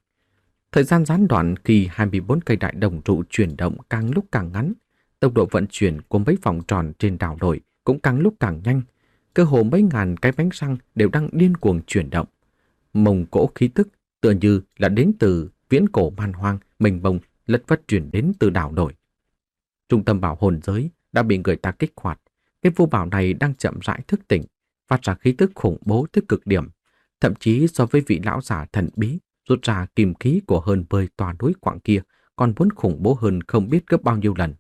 Thời gian gián đoạn khi hai mươi bốn cây đại đồng trụ chuyển động càng lúc càng ngắn, tốc độ vận chuyển của mấy vòng tròn trên đảo nổi cũng càng lúc càng nhanh. Cơ hồ mấy ngàn cái bánh răng đều đang điên cuồng chuyển động. Mông cỗ khí tức tựa như là đến từ viễn cổ man hoang, mênh mông lất vất chuyển đến từ đảo nổi. Trung tâm bảo hồn giới đã bị người ta kích hoạt. Cái vô bảo này đang chậm rãi thức tỉnh, phát ra khí tức khủng bố tới cực điểm. Thậm chí so với vị lão giả thần bí rút ra kim khí của hơn mười tòa núi quặng kia còn muốn khủng bố hơn không biết gấp bao nhiêu lần.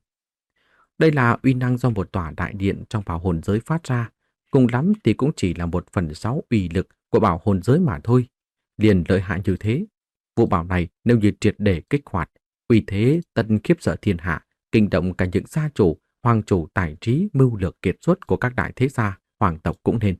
Đây là uy năng do một tòa đại điện trong bảo hồn giới phát ra, cùng lắm thì cũng chỉ là một phần sáu uy lực của bảo hồn giới mà thôi. Liền lợi hại như thế, vụ bảo này nếu như triệt để kích hoạt, uy thế tân khiếp sợ thiên hạ, kinh động cả những gia chủ, hoàng chủ tài trí mưu lược kiệt xuất của các đại thế gia, hoàng tộc cũng nên.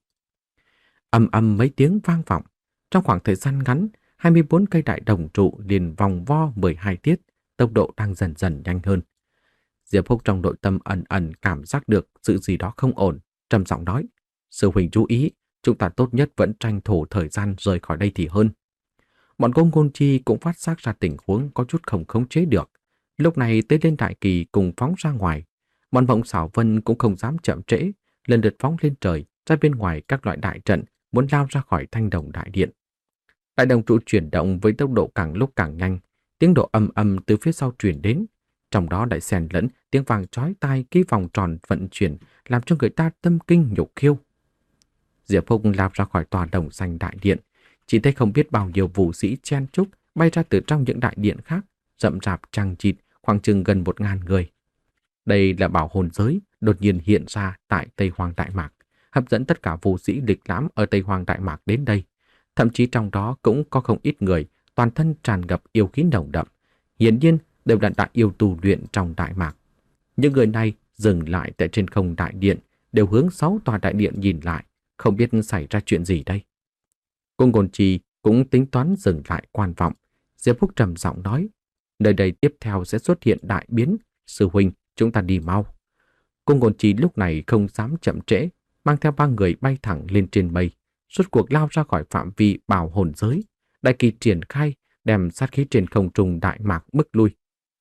Ầm ầm mấy tiếng vang vọng, trong khoảng thời gian ngắn, hai mươi bốn cây đại đồng trụ liền vòng vo mười hai tiết, tốc độ đang dần dần nhanh hơn. Diệp Húc trong nội tâm ẩn ẩn cảm giác được sự gì đó không ổn, trầm giọng nói: "Sư huynh chú ý, chúng ta tốt nhất vẫn tranh thủ thời gian rời khỏi đây thì hơn." Bọn Cung Ngôn Chi cũng phát giác ra tình huống có chút không khống chế được. Lúc này tới lên đại kỳ cùng phóng ra ngoài. Bọn Mộng Xảo Vân cũng không dám chậm trễ, lần lượt phóng lên trời, ra bên ngoài các loại đại trận, muốn lao ra khỏi Thanh Đồng đại điện. Đại đồng trụ chuyển động với tốc độ càng lúc càng nhanh, tiếng độ ầm ầm từ phía sau truyền đến, trong đó lại xen lẫn tiếng vàng chói tai cái vòng tròn vận chuyển, làm cho người ta tâm kinh nhục khiêu. Diệp Húc lao ra khỏi tòa đồng xanh đại điện, chỉ thấy không biết bao nhiêu vũ sĩ chen chúc bay ra từ trong những đại điện khác, rậm rạp chằng chịt, khoảng chừng gần một ngàn người. Đây là bảo hồn giới đột nhiên hiện ra tại Tây Hoang Đại Mạc, hấp dẫn tất cả vũ sĩ lịch lãm ở Tây Hoang Đại Mạc đến đây. Thậm chí trong đó cũng có không ít người toàn thân tràn ngập yêu khí nồng đậm, hiển nhiên đều là đại yêu tu luyện trong Đại Mạc. Những người này dừng lại tại trên không đại điện, đều hướng sáu tòa đại điện nhìn lại, không biết xảy ra chuyện gì đây. Cung Ngôn Chi cũng tính toán dừng lại quan vọng. Diệp Húc trầm giọng nói: "Nơi đây tiếp theo sẽ xuất hiện đại biến, sư huynh, chúng ta đi mau." Cung Ngôn Chi lúc này không dám chậm trễ, mang theo ba người bay thẳng lên trên mây, rốt cuộc lao ra khỏi phạm vi bảo hồn giới. Đại kỳ triển khai, đem sát khí trên không trung Đại Mạc bức lui.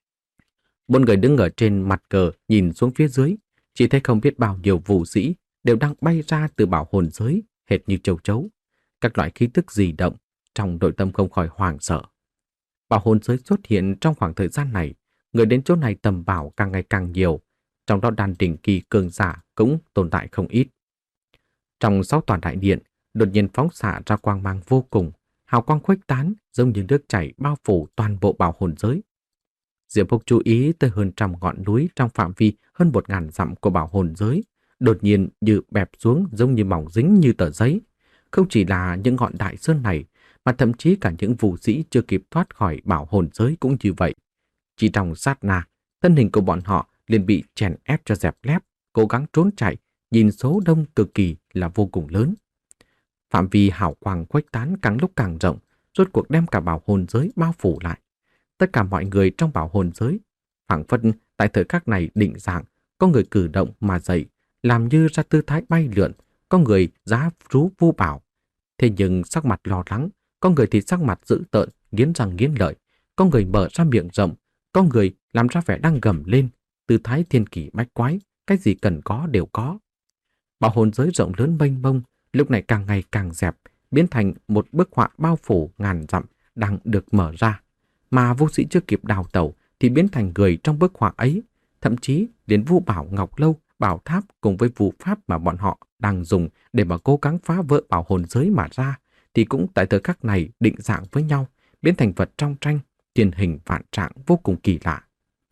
Bốn người đứng ở trên mặt cờ nhìn xuống phía dưới, chỉ thấy không biết bao nhiêu vũ sĩ đều đang bay ra từ bảo hồn giới, hệt như châu chấu. Các loại khí tức dị động, trong nội tâm không khỏi hoảng sợ. Bảo hồn giới xuất hiện trong khoảng thời gian này, người đến chỗ này tầm bảo càng ngày càng nhiều, trong đó đan đỉnh kỳ cường giả cũng tồn tại không ít. Trong sáu tòa đại điện, đột nhiên phóng xạ ra quang mang vô cùng, hào quang khuếch tán giống như nước chảy bao phủ toàn bộ bảo hồn giới. Diệp Húc chú ý tới hơn trăm ngọn núi trong phạm vi hơn một ngàn dặm của bảo hồn giới, đột nhiên như bẹp xuống giống như mỏng dính như tờ giấy. Không chỉ là những ngọn đại sơn này, mà thậm chí cả những vũ sĩ chưa kịp thoát khỏi bảo hồn giới cũng như vậy. Chỉ trong sát na, thân hình của bọn họ liền bị chèn ép cho dẹp lép, cố gắng trốn chạy, nhìn số đông cực kỳ là vô cùng lớn. Phạm vi hào quang khuếch tán càng lúc càng rộng, rốt cuộc đem cả bảo hồn giới bao phủ lại. Tất cả mọi người trong bảo hồn giới, phảng phất tại thời khắc này định dạng, có người cử động mà dậy, làm như ra tư thái bay lượn, có người giá rú vu bảo. Thế nhưng sắc mặt lo lắng, có người thì sắc mặt dữ tợn, nghiến răng nghiến lợi, có người mở ra miệng rộng, có người làm ra vẻ đang gầm lên, tư thái thiên kỳ bách quái, cái gì cần có đều có. Bảo hồn giới rộng lớn mênh mông, lúc này càng ngày càng dẹp, biến thành một bức họa bao phủ ngàn dặm đang được mở ra. Mà vũ sĩ chưa kịp đào tẩu thì biến thành người trong bức họa ấy, thậm chí đến Vu Bảo Ngọc Lâu, bảo tháp cùng với vụ pháp mà bọn họ đang dùng để mà cố gắng phá vỡ bảo hồn giới mà ra, thì cũng tại thời khắc này định dạng với nhau, biến thành vật trong tranh, tiền hình vạn trạng vô cùng kỳ lạ.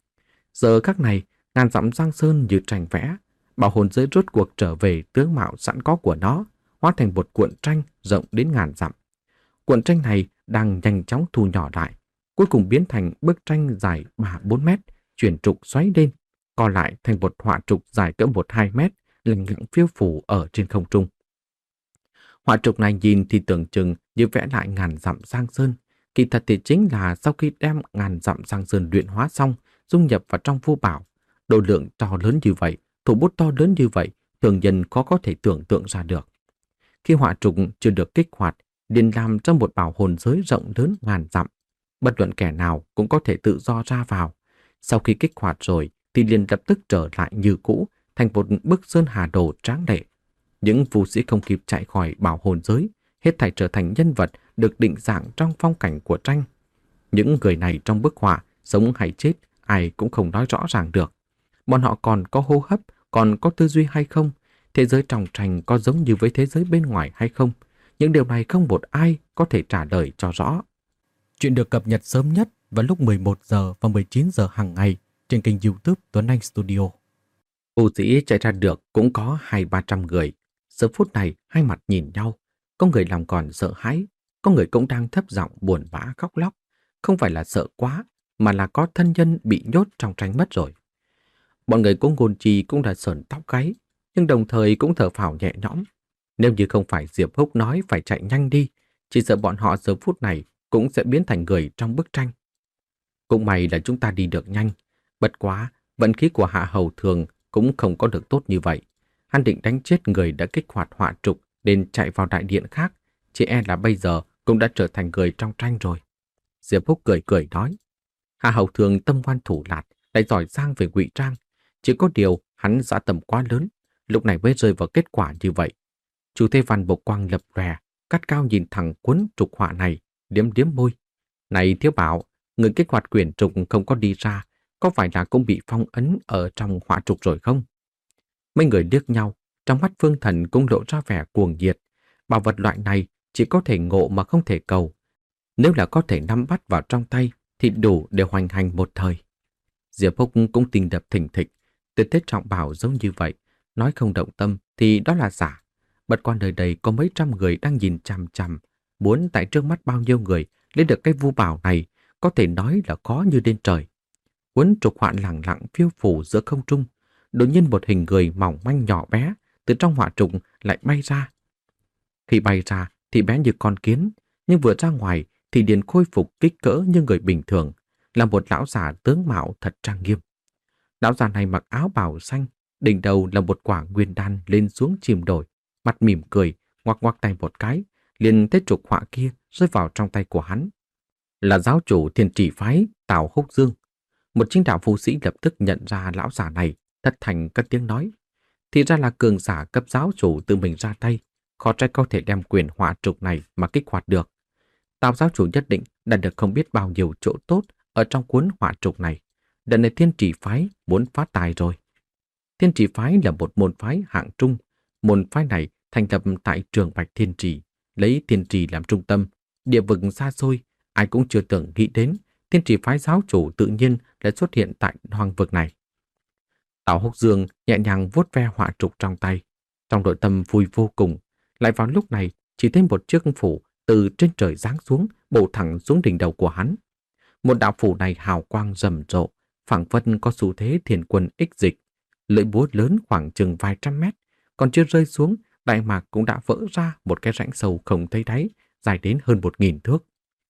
Giờ khắc này, ngàn dặm Giang Sơn như tranh vẽ, bảo hồn giới rốt cuộc trở về tướng mạo sẵn có của nó, hóa thành một cuộn tranh rộng đến ngàn dặm. Cuộn tranh này đang nhanh chóng thu nhỏ lại, cuối cùng biến thành bức tranh dài ba bốn mét, chuyển trục xoáy lên, co lại thành một họa trục dài cỡ một hai mét, lẳng lặng phiêu phù ở trên không trung. Họa trục này nhìn thì tưởng chừng như vẽ lại ngàn dặm Giang Sơn, kỳ thật thì chính là sau khi đem ngàn dặm Giang Sơn luyện hóa xong, dung nhập vào trong Vu Bảo. Độ lượng to lớn như vậy, thủ bút to lớn như vậy, thường nhân khó có thể tưởng tượng ra được. Khi họa trục chưa được kích hoạt, liền làm trong một bảo hồn giới rộng lớn ngàn dặm, bất luận kẻ nào cũng có thể tự do ra vào. Sau khi kích hoạt rồi thì liền lập tức trở lại như cũ, thành một bức sơn hà đồ tráng lệ. Những vũ sĩ không kịp chạy khỏi bảo hồn giới, hết thảy trở thành nhân vật được định dạng trong phong cảnh của tranh. Những người này trong bức họa, sống hay chết, ai cũng không nói rõ ràng được. Bọn họ còn có hô hấp, còn có tư duy hay không? Thế giới trong tranh có giống như với thế giới bên ngoài hay không? Những điều này không một ai có thể trả lời cho rõ. Chuyện được cập nhật sớm nhất vào lúc mười một giờ và mười chín giờ hàng ngày trên kênh YouTube Tuấn Anh Studio. Vũ sĩ chạy ra được cũng có hai ba trăm người. Giờ phút này hai mặt nhìn nhau, có người lòng còn sợ hãi, có người cũng đang thấp giọng buồn bã khóc lóc. Không phải là sợ quá, mà là có thân nhân bị nhốt trong tranh mất rồi. Bọn người của Ngôn Chi cũng đã sởn tóc gáy, nhưng đồng thời cũng thở phào nhẹ nhõm. Nếu như không phải Diệp Húc nói phải chạy nhanh đi, chỉ sợ bọn họ giờ phút này cũng sẽ biến thành người trong bức tranh. Cũng may là chúng ta đi được nhanh. Bất quá, vận khí của Hạ Hầu Thường cũng không có được tốt như vậy. Hắn định đánh chết người đã kích hoạt hỏa trục nên chạy vào đại điện khác. Chỉ e là bây giờ cũng đã trở thành người trong tranh rồi. Diệp Húc cười cười nói. Hạ Hầu Thường tâm ngoan thủ lạt, lại giỏi giang về ngụy trang. Chỉ có điều hắn dã tâm quá lớn, lúc này mới rơi vào kết quả như vậy. Chu Thế Văn bộc quang lập lòe, cắt cao nhìn thẳng cuốn trục họa này, liếm liếm môi. Này Thiếu Bảo, người kích hoạt quyển trục không có đi ra, có phải là cũng bị phong ấn ở trong họa trục rồi không? Mấy người liếc nhau, trong mắt Phương Thần cũng lộ ra vẻ cuồng nhiệt. Bảo vật loại này chỉ có thể ngộ mà không thể cầu. Nếu là có thể nắm bắt vào trong tay thì đủ để hoành hành một thời. Diệp Húc cũng tình đập thình thịch. Tuyệt thế trọng bảo giống như vậy, nói không động tâm thì đó là giả. Bất quan đời đây có mấy trăm người đang nhìn chằm chằm, muốn tại trước mắt bao nhiêu người lấy được cái vu bảo này, có thể nói là khó như lên trời. Cuốn trục họa lẳng lặng phiêu phù giữa không trung, đột nhiên một hình người mỏng manh nhỏ bé từ trong họa trục lại bay ra. Khi bay ra thì bé như con kiến, nhưng vừa ra ngoài thì liền khôi phục kích cỡ như người bình thường, là một lão già tướng mạo thật trang nghiêm. Lão già này mặc áo bào xanh, đỉnh đầu là một quả nguyên đan lên xuống chìm đổi, mặt mỉm cười, ngoắc ngoắc tay một cái, liền thấy trục họa kia rơi vào trong tay của hắn. Là giáo chủ Thiên Trì phái Tào Húc Dương. Một chính đạo phu sĩ lập tức nhận ra lão già này, thất thành cất tiếng nói. Thì ra là cường giả cấp giáo chủ tự mình ra tay, khó trách có thể đem quyền họa trục này mà kích hoạt được. Tào giáo chủ nhất định đã được không biết bao nhiêu chỗ tốt ở trong cuốn họa trục này. Đợt này Thiên Trì phái muốn phát tài rồi. Thiên Trì phái là một môn phái hạng trung. Môn phái này thành lập tại Trường Bạch Thiên Trì, lấy Thiên Trì làm trung tâm, địa vực xa xôi, ai cũng chưa từng nghĩ đến Thiên Trì phái giáo chủ tự nhiên lại xuất hiện tại hoang vực này. Tào Húc Dương nhẹ nhàng vuốt ve họa trục trong tay, trong nội tâm vui vô cùng. Lại vào lúc này, chỉ thấy một chiếc phủ từ trên trời giáng xuống, bổ thẳng xuống đỉnh đầu của hắn. Một đạo phủ này hào quang rầm rộ, phảng phất có xu thế thiền quân ích dịch. Lưỡi búa lớn khoảng chừng vài trăm mét, còn chưa rơi xuống, đại mạc cũng đã vỡ ra một cái rãnh sâu không thấy đáy, dài đến hơn một nghìn thước.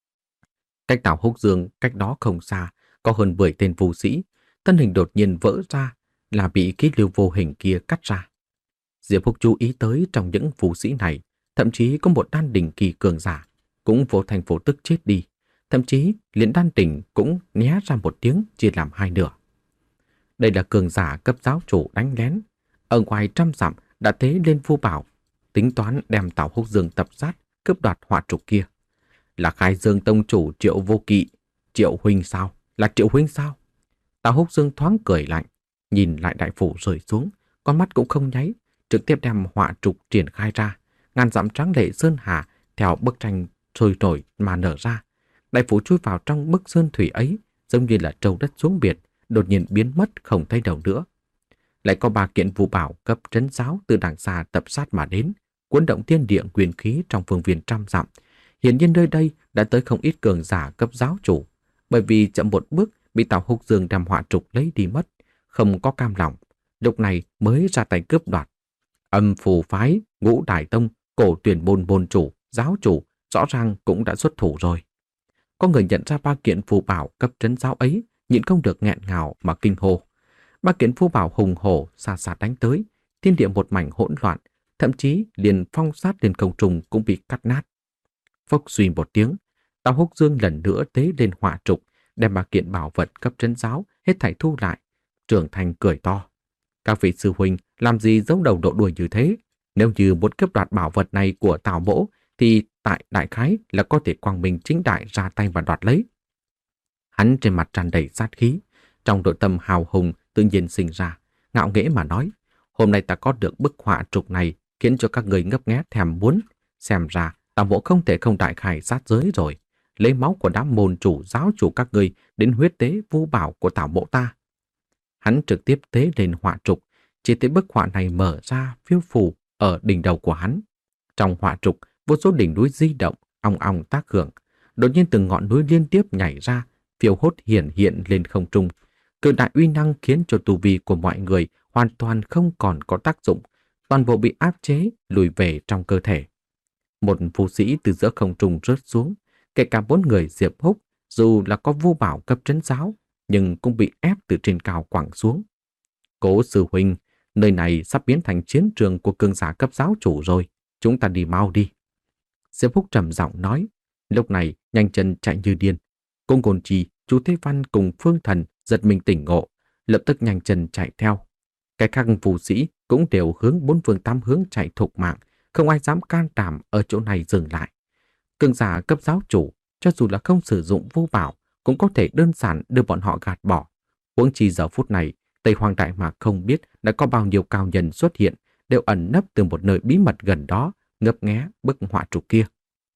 Cách Tào Húc Dương, cách đó không xa, có hơn mười tên phù sĩ, thân hình đột nhiên vỡ ra, là bị khí lưu vô hình kia cắt ra. Diệp Húc chú ý tới trong những phù sĩ này, thậm chí có một đan đỉnh kỳ cường giả, cũng vô thành vô tức chết đi. Thậm chí liền đan đỉnh cũng né ra một tiếng chia làm hai nửa. Đây là cường giả cấp giáo chủ đánh lén. Ở ngoài trăm dặm đã thế lên vu bảo, tính toán đem Tào Húc Dương tập sát, cướp đoạt họa trục kia. Là Khai Dương tông chủ Triệu Vô Kỵ. Triệu huynh sao? Là Triệu huynh sao? Tào Húc Dương thoáng cười lạnh, nhìn lại đại phủ rơi xuống, con mắt cũng không nháy, trực tiếp đem họa trục triển khai ra. Ngàn dặm trắng lệ sơn hà theo bức tranh sôi nổi mà nở ra. Đại phủ chui vào trong bức sơn thủy ấy, giống như là trâu đất xuống biển, đột nhiên biến mất không thấy đâu nữa. Lại có ba kiện vu bảo cấp trấn giáo từ đằng xa tập sát mà đến, cuốn động thiên địa quyền khí trong phương viên trăm dặm. Hiển nhiên nơi đây đã tới không ít cường giả cấp giáo chủ, bởi vì chậm một bước bị Tào Húc Dương đem họa trục lấy đi mất, không có cam lòng, lúc này mới ra tay cướp đoạt. Âm phù phái, Ngũ Đại Tông, Cổ Tuyển môn môn chủ, giáo chủ rõ ràng cũng đã xuất thủ rồi. Có người nhận ra ba kiện phù bảo cấp trấn giáo ấy, nhịn không được nghẹn ngào mà kinh hô. Ba kiện phù bảo hùng hổ xa xa đánh tới, thiên địa một mảnh hỗn loạn, thậm chí liền phong sát lên không trung cũng bị cắt nát. Phốc suy một tiếng, Tào Húc Dương lần nữa tế lên họa trục, đem ba kiện bảo vật cấp trấn giáo hết thảy thu lại. Trưởng thành cười to. Các vị sư huynh làm gì giấu đầu độ đuôi như thế? Nếu như muốn cướp đoạt bảo vật này của Tào mỗ, thì tại đại khái là có thể quang minh chính đại ra tay và đoạt lấy. Hắn trên mặt tràn đầy sát khí, trong nội tâm hào hùng tự nhiên sinh ra, ngạo nghễ mà nói: hôm nay ta có được bức họa trục này, khiến cho các người ngấp nghé thèm muốn. Xem ra Tào mỗ không thể không đại khai sát giới rồi, lấy máu của đám môn chủ giáo chủ các người đến huyết tế vu bảo của Tào mỗ ta. Hắn trực tiếp tế lên họa trục, chỉ thấy bức họa này mở ra phiêu phù ở đỉnh đầu của hắn. Trong họa trục, vô số đỉnh núi di động, ong ong tác hưởng. Đột nhiên từng ngọn núi liên tiếp nhảy ra, phiêu hốt hiển hiện lên không trung. Cường đại uy năng khiến cho tu vi của mọi người hoàn toàn không còn có tác dụng, toàn bộ bị áp chế, lùi về trong cơ thể. Một phù sĩ từ giữa không trung rớt xuống, kể cả bốn người Diệp Húc, Dù là có Vu Bảo cấp trấn giáo, nhưng cũng bị ép từ trên cao quẳng xuống. Cố sư huynh, nơi này sắp biến thành chiến trường của cường giả cấp giáo chủ rồi, chúng ta đi mau đi. Diệp Húc trầm giọng nói, lúc này nhanh chân chạy như điên. Cung Côn Trì, Chu Thế Văn cùng Phương Thần giật mình tỉnh ngộ, lập tức nhanh chân chạy theo. Cái khác phù sĩ cũng đều hướng bốn phương tám hướng chạy thục mạng, không ai dám can đảm ở chỗ này dừng lại. Cường giả cấp giáo chủ, cho dù là không sử dụng Vu Bảo, cũng có thể đơn giản đưa bọn họ gạt bỏ. Huống chi giờ phút này, Tây Hoang Đại Mạc không biết đã có bao nhiêu cao nhân xuất hiện, đều ẩn nấp từ một nơi bí mật gần đó, ngấp nghé bức họa trục kia.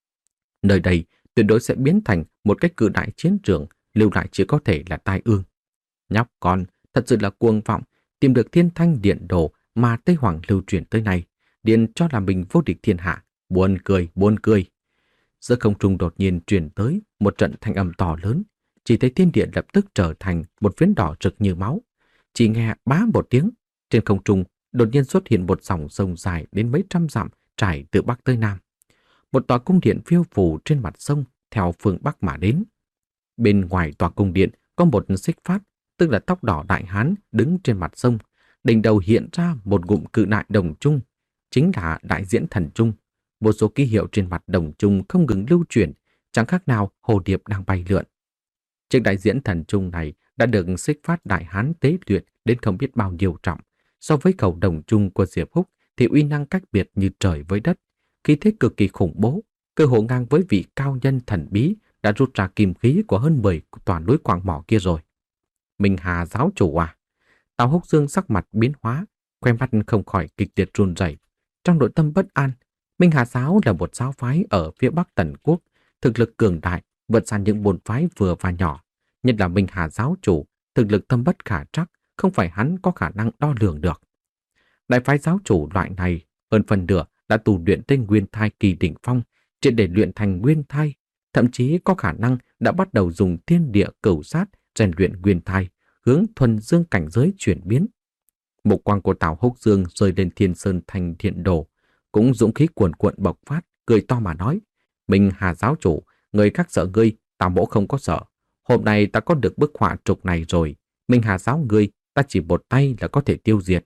Nơi đây tuyệt đối sẽ biến thành một cái cự đại chiến trường, lưu lại chỉ có thể là tai ương. Nhóc con, thật sự là cuồng vọng, tìm được thiên thanh điện đồ mà Tây Hoàng lưu truyền tới nay, điện cho là mình vô địch thiên hạ, buồn cười, buồn cười. Giữa không trung đột nhiên truyền tới một trận thanh âm to lớn, chỉ thấy thiên địa lập tức trở thành một phiến đỏ rực như máu. Chỉ nghe bá một tiếng, trên không trung đột nhiên xuất hiện một dòng sông dài đến mấy trăm dặm trải từ bắc tới nam. Một tòa cung điện phiêu phù trên mặt sông theo phương bắc mà đến. Bên ngoài tòa cung điện có một xích phát, tức là tóc đỏ đại hán đứng trên mặt sông, đỉnh đầu hiện ra một ngụm cự đại đồng trung, chính là đại diễn thần trung. Một số ký hiệu trên mặt đồng trung không ngừng lưu chuyển, chẳng khác nào hồ điệp đang bay lượn. Chiếc đại diễn thần trung này đã được xích phát đại hán tế luyện đến không biết bao nhiêu trọng. So với khẩu đồng trung của Diệp Húc thì uy năng cách biệt như trời với đất, khí thế cực kỳ khủng bố, cơ hồ ngang với vị cao nhân thần bí đã rút ra kim khí của hơn mười tòa núi quạng mỏ kia rồi. Minh Hà giáo chủ à? Tào Húc Dương sắc mặt biến hóa, khoe mắt không khỏi kịch liệt run rẩy. Trong nội tâm bất an, Minh Hà giáo là một giáo phái ở phía Bắc Tần Quốc, thực lực cường đại, vượt xa những môn phái vừa và nhỏ. Nhất là Minh Hà giáo chủ, thực lực thâm bất khả trắc, không phải hắn có khả năng đo lường được. Đại phái giáo chủ loại này, hơn phần nửa đã tu luyện tới nguyên thai kỳ đỉnh phong, triệt để luyện thành nguyên thai, thậm chí có khả năng đã bắt đầu dùng thiên địa cửu sát rèn luyện nguyên thai, hướng thuần dương cảnh giới chuyển biến. Mục quang của Tào Húc Dương rơi lên Thiên Sơn thành thiện đồ, cũng dũng khí cuồn cuộn bộc phát, cười to mà nói: Minh Hà giáo chủ, người khác sợ ngươi, Tào mỗ không có sợ. Hôm nay ta có được bức họa trục này rồi, Minh Hà giáo ngươi, ta chỉ một tay là có thể tiêu diệt.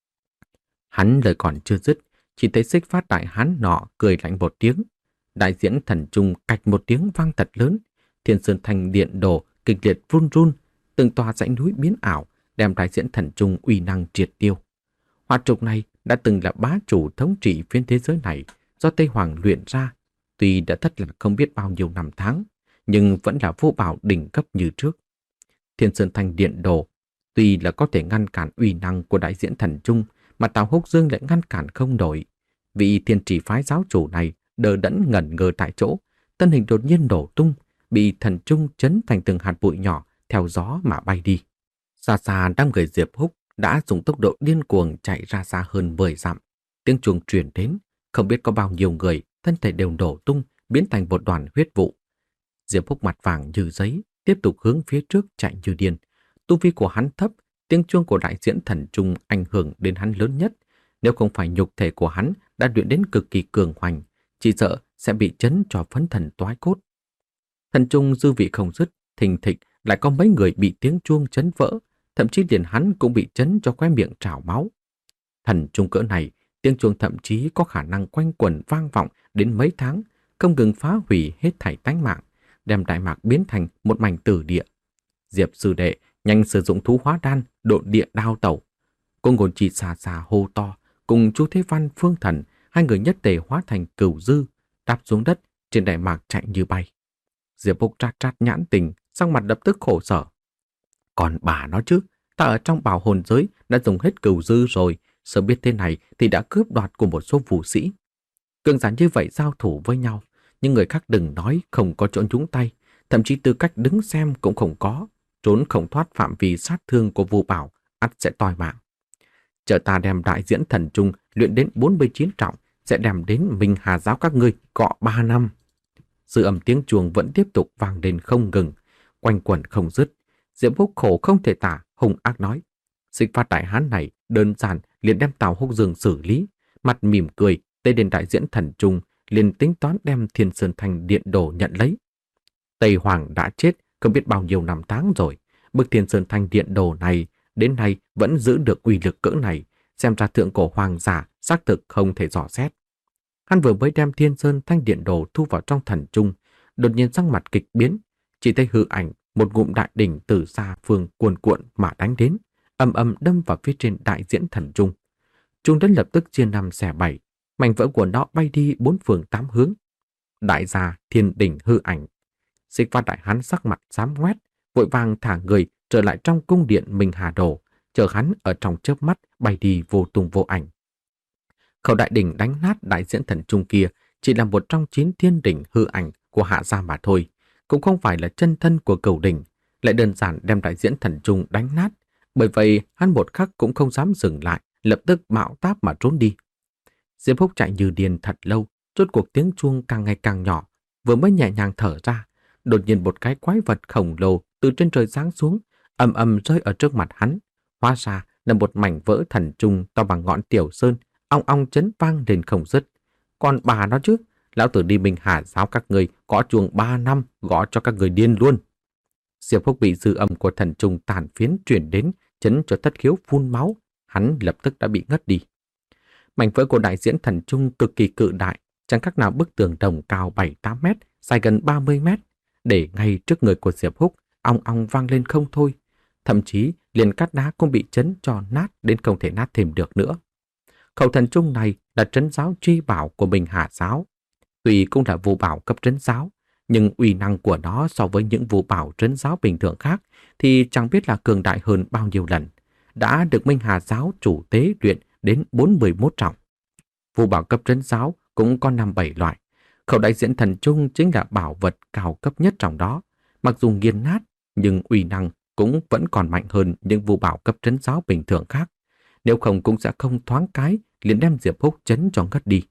Hắn lời còn chưa dứt, chỉ thấy xích phát đại hán nọ cười lạnh một tiếng. Đại diễn thần trung cạch một tiếng vang thật lớn, Thiên Sơn thành điện đồ kịch liệt run run, từng tòa dãy núi biến ảo, đem đại diễn thần trung uy năng triệt tiêu. Họa trục này đã từng là bá chủ thống trị phiên thế giới này, do Tây Hoàng luyện ra, tuy đã thất lạc không biết bao nhiêu năm tháng, nhưng vẫn là vô bảo đỉnh cấp như trước. Thiên Sơn thành điện đồ tuy là có thể ngăn cản uy năng của đại diễn thần trung, mà Tào Húc Dương lại ngăn cản không nổi. Vị thiên trì phái giáo chủ này đờ đẫn ngẩn ngơ tại chỗ, thân hình đột nhiên nổ tung, bị thần trung chấn thành từng hạt bụi nhỏ theo gió mà bay đi. Xa xa đám người Diệp Húc đã dùng tốc độ điên cuồng chạy ra xa hơn mười dặm. Tiếng chuông truyền đến, không biết có bao nhiêu người thân thể đều nổ tung, biến thành một đoàn huyết vụ. Diệp Húc mặt vàng như giấy, tiếp tục hướng phía trước chạy như điên. Tu vi của hắn thấp, tiếng chuông của đại diễn thần trung ảnh hưởng đến hắn lớn nhất. Nếu không phải nhục thể của hắn đã luyện đến cực kỳ cường hoành, chỉ sợ sẽ bị chấn cho phấn thần toái cốt. Thần trung dư vị không dứt, thình thịch lại có mấy người bị tiếng chuông chấn vỡ, thậm chí liền hắn cũng bị chấn cho khóe miệng trào máu. Thần trung cỡ này, tiếng chuông thậm chí có khả năng quanh quẩn vang vọng đến mấy tháng, không ngừng phá hủy hết thảy tánh mạng, đem Đại Mạc biến thành một mảnh tử địa. Diệp sư đệ nhanh sử dụng thú hóa đan, độn địa đao tẩu. Cô Ngôn Chỉ xà xà hô to, cùng Chu Thế Văn, Phương Thần, hai người nhất tề hóa thành cửu dư, đáp xuống đất trên Đại Mạc chạy như bay. Diệp Húc trát trát nhãn tình, sắc mặt lập tức khổ sở. Còn bà nó chứ, ta ở trong bảo hồn giới đã dùng hết cửu dư rồi, sớm biết thế này thì đã cướp đoạt của một số vũ sĩ. Cường giả như vậy giao thủ với nhau, nhưng người khác đừng nói không có chỗ nhúng tay, thậm chí tư cách đứng xem cũng không có, trốn không thoát phạm vi sát thương của Vu Bảo, ắt sẽ toi mạng. Chờ ta đem đại diễn thần trung luyện đến bốn mươi chín trọng, sẽ đem đến Minh Hà giáo các ngươi cọ ba năm. Dư âm tiếng chuông vẫn tiếp tục vang lên không ngừng, quanh quẩn không dứt. Diệp Húc khổ không thể tả, hung ác nói: Xích phát đại hán này đơn giản liền đem Tào Húc Dương xử lý, mặt mỉm cười, tê đến đại diễn thần trung liền tính toán đem Thiên Sơn thành điện đồ nhận lấy. Tây Hoàng đã chết không biết bao nhiêu năm tháng rồi. Bức Thiên Sơn Thanh Điện Đồ này đến nay vẫn giữ được uy lực cỡ này, xem ra thượng cổ hoàng giả xác thực không thể dò xét. Hắn vừa mới đem Thiên Sơn Thanh Điện Đồ thu vào trong thần trung, đột nhiên sắc mặt kịch biến, chỉ thấy hư ảnh một ngụm đại đỉnh từ xa phương cuồn cuộn mà đánh đến, âm âm đâm vào phía trên đại diễn thần trung. Trung đất lập tức chia năm xẻ bảy, mảnh vỡ của nó bay đi bốn phương tám hướng. Đại gia Thiên Đỉnh hư ảnh, Xích Phát đại hán sắc mặt xám ngoét, vội vàng thả người trở lại trong cung điện Minh Hà Đồ, chờ hắn ở trong chớp mắt bay đi vô tung vô ảnh. Khẩu đại đỉnh đánh nát đại diễn thần trung kia chỉ là một trong chín thiên đỉnh hư ảnh của Hạ gia mà thôi, cũng không phải là chân thân của Cửu đỉnh, lại đơn giản đem đại diễn thần trung đánh nát. Bởi vậy hắn một khắc cũng không dám dừng lại, lập tức bạo táp mà trốn đi. Diệp Húc chạy như điên thật lâu, rốt cuộc tiếng chuông càng ngày càng nhỏ, vừa mới nhẹ nhàng thở ra, đột nhiên một cái quái vật khổng lồ từ trên trời giáng xuống, ầm ầm rơi ở trước mặt hắn. Hóa ra là một mảnh vỡ thần trung to bằng ngọn tiểu sơn, ong ong chấn vang lên không dứt. Còn bà nó chứ, lão tử đi Minh Hà giáo các người gõ chuông ba năm, gõ cho các người điên luôn. Diệp Húc bị dư âm của thần trung tàn phiến truyền đến, chấn cho thất khiếu phun máu, hắn lập tức đã bị ngất đi. Mảnh vỡ của đại diễn thần trung cực kỳ cự đại, chẳng khác nào bức tường đồng cao bảy tám mét, dài gần ba mươi mét, để ngay trước người của Diệp Húc, ong ong vang lên không thôi. Thậm chí liền cát đá cũng bị chấn cho nát đến không thể nát thêm được nữa. Khẩu thần trung này là trấn giáo truy bảo của Minh Hà giáo. Tuy cũng là vũ bảo cấp trấn giáo, nhưng uy năng của nó so với những vũ bảo trấn giáo bình thường khác thì chẳng biết là cường đại hơn bao nhiêu lần. Đã được Minh Hà giáo chủ tế luyện đến bốn mươi mốt trọng. Vũ bảo cấp trấn giáo cũng có năm bảy loại. Khẩu đại diễn thần trung chính là bảo vật cao cấp nhất trong đó. Mặc dù nghiền nát, nhưng uy năng cũng vẫn còn mạnh hơn những vũ bảo cấp trấn giáo bình thường khác. Nếu không cũng sẽ không thoáng cái liền đem Diệp Húc chấn cho ngất đi.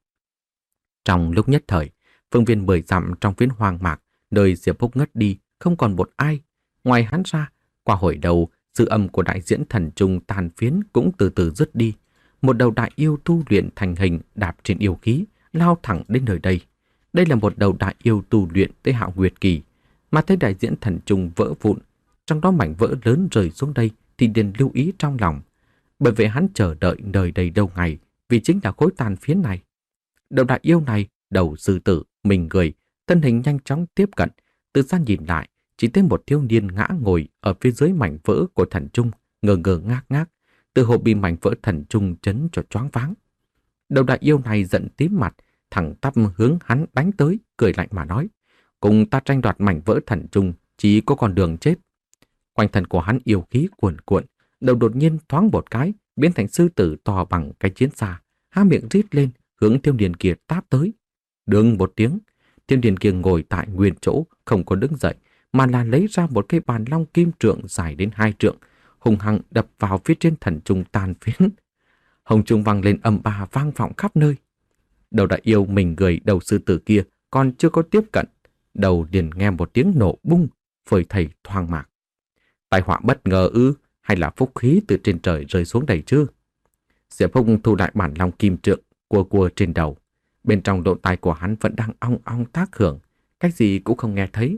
Trong lúc nhất thời, phương viên mười dặm trong phiến hoang mạc, nơi Diệp Húc ngất đi, không còn một ai. Ngoài hắn ra, qua hồi đầu, dư âm của đại diễn thần trung tàn phiến cũng từ từ dứt đi. Một đầu đại yêu tu luyện thành hình đạp trên yêu khí, lao thẳng đến nơi đây. Đây là một đầu đại yêu tu luyện tới Hạo Nguyệt kỳ, mà thấy đại diễn thần trung vỡ vụn, trong đó mảnh vỡ lớn rơi xuống đây thì liền lưu ý trong lòng. Bởi vậy hắn chờ đợi nơi đây đâu ngày, vì chính là khối tàn phiến này. Đầu đại yêu này, đầu sư tử, mình người, thân hình nhanh chóng tiếp cận, từ xa nhìn lại, chỉ thấy một thiếu niên ngã ngồi ở phía dưới mảnh vỡ của thần trung, ngơ ngơ ngác ngác, từ hồ bị mảnh vỡ thần trung chấn cho choáng váng. Đầu đại yêu này giận tím mặt, thẳng tắp hướng hắn đánh tới, cười lạnh mà nói: cùng ta tranh đoạt mảnh vỡ thần trung, chỉ có con đường chết. Quanh thân của hắn yêu khí cuồn cuộn, đầu đột nhiên thoáng một cái, biến thành sư tử to bằng cái chiến xa, há miệng rít lên, hướng thiếu niên kia táp tới. Đương một tiếng, thiếu niên kia ngồi tại nguyên chỗ, không có đứng dậy, mà là lấy ra một cây bàn long kim trượng dài đến hai trượng, hùng hăng đập vào phía trên thần trung tàn phiến. Hồng trung vang lên ầm ba vang vọng khắp nơi. Đầu đại yêu mình người đầu sư tử kia còn chưa có tiếp cận, đầu liền nghe một tiếng nổ bung, phơi thây thoang mạc. Tai họa bất ngờ ư, hay là phúc khí từ trên trời rơi xuống đây chứ? Diệp Húc thu lại bản long kim trượng cua cua trên đầu, bên trong lỗ tai của hắn vẫn đang ong ong tác hưởng, cái gì cũng không nghe thấy.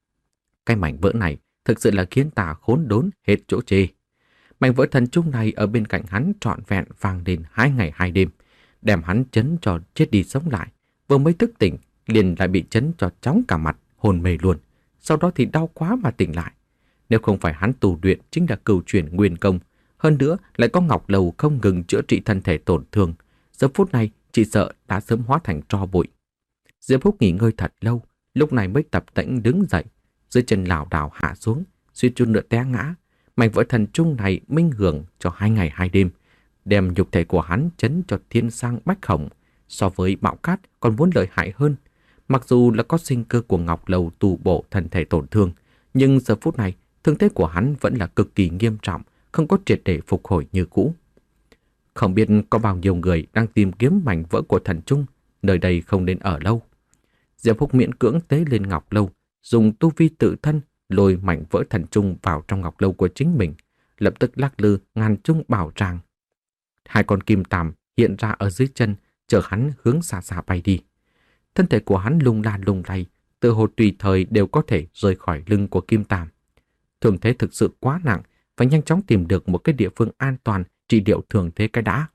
Cái mảnh vỡ này thực sự là khiến ta khốn đốn hết chỗ chê. Mảnh vỡ thần trung này ở bên cạnh hắn trọn vẹn vang đến hai ngày hai đêm, đem hắn chấn cho chết đi sống lại. Vừa mới thức tỉnh, liền lại bị chấn cho chóng cả mặt, hồn mê luôn. Sau đó thì đau quá mà tỉnh lại. Nếu không phải hắn tu luyện chính là cửu chuyển nguyên công, hơn nữa lại có ngọc lầu không ngừng chữa trị thân thể tổn thương, giờ phút này chỉ sợ đã sớm hóa thành tro bụi. Diệp Húc nghỉ ngơi thật lâu, lúc này mới tập tễnh đứng dậy, dưới chân lảo đảo hạ xuống, suýt chút nữa té ngã. Mảnh vỡ thần trung này minh hưởng cho hai ngày hai đêm, đem nhục thể của hắn chấn cho thiên sang bách khổng, so với bạo cát còn muốn lợi hại hơn. Mặc dù là có sinh cơ của ngọc lầu tu bổ thân thể tổn thương, nhưng giờ phút này thương thế của hắn vẫn là cực kỳ nghiêm trọng, không có triệt để phục hồi như cũ. Không biết có bao nhiêu người đang tìm kiếm mảnh vỡ của thần trung, nơi đây không nên ở lâu. Diệp Húc miễn cưỡng tế lên ngọc lâu, dùng tu vi tự thân lôi mảnh vỡ thần trung vào trong ngọc lâu của chính mình, lập tức lắc lư ngàn trung bảo tràng. Hai con kim tằm hiện ra ở dưới chân, chờ hắn hướng xa xa bay đi. Thân thể của hắn lung la lung lay, tự hồ tùy thời đều có thể rời khỏi lưng của Kim Tam. Thương thế thực sự quá nặng, phải nhanh chóng tìm được một cái địa phương an toàn trị liệu thương thế cái đã.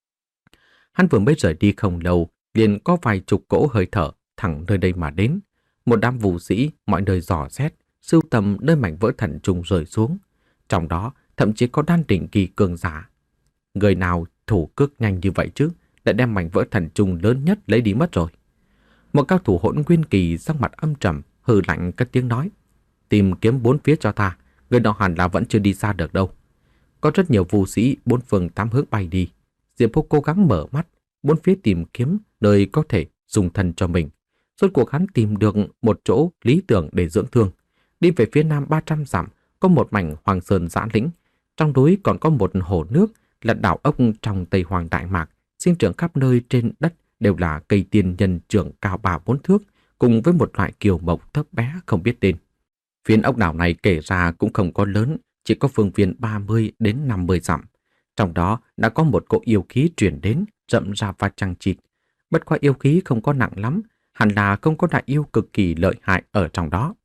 Hắn vừa mới rời đi không lâu, liền có vài chục cỗ hơi thở thẳng nơi đây mà đến. Một đám vũ sĩ mọi nơi dò xét, sưu tầm nơi mảnh vỡ thần trùng rơi xuống. Trong đó thậm chí có đan đỉnh kỳ cường giả. Người nào thủ cước nhanh như vậy chứ, đã đem mảnh vỡ thần trùng lớn nhất lấy đi mất rồi. Một cao thủ hỗn nguyên kỳ sắc mặt âm trầm, hừ lạnh cất tiếng nói: tìm kiếm bốn phía cho ta, người đó hẳn là vẫn chưa đi xa được đâu. Có rất nhiều vũ sĩ bốn phương tám hướng bay đi. Diệp Phúc cố gắng mở mắt, bốn phía tìm kiếm nơi có thể dùng thân cho mình. Rốt cuộc hắn tìm được một chỗ lý tưởng để dưỡng thương. Đi về phía nam ba trăm dặm, có một mảnh hoàng sơn giã lĩnh. Trong núi còn có một hồ nước là đảo ốc trong Tây Hoàng Đại Mạc, sinh trưởng khắp nơi trên đất đều là cây tiên nhân trưởng cao ba bốn thước, cùng với một loại kiều mộc thấp bé không biết tên. Phiến ốc đảo này kể ra cũng không có lớn, chỉ có phương viên ba mươi đến năm mươi dặm. Trong đó đã có một cỗ yêu khí truyền đến, rậm rạp và chằng chịt. Bất qua yêu khí không có nặng lắm, hẳn là không có đại yêu cực kỳ lợi hại ở trong đó.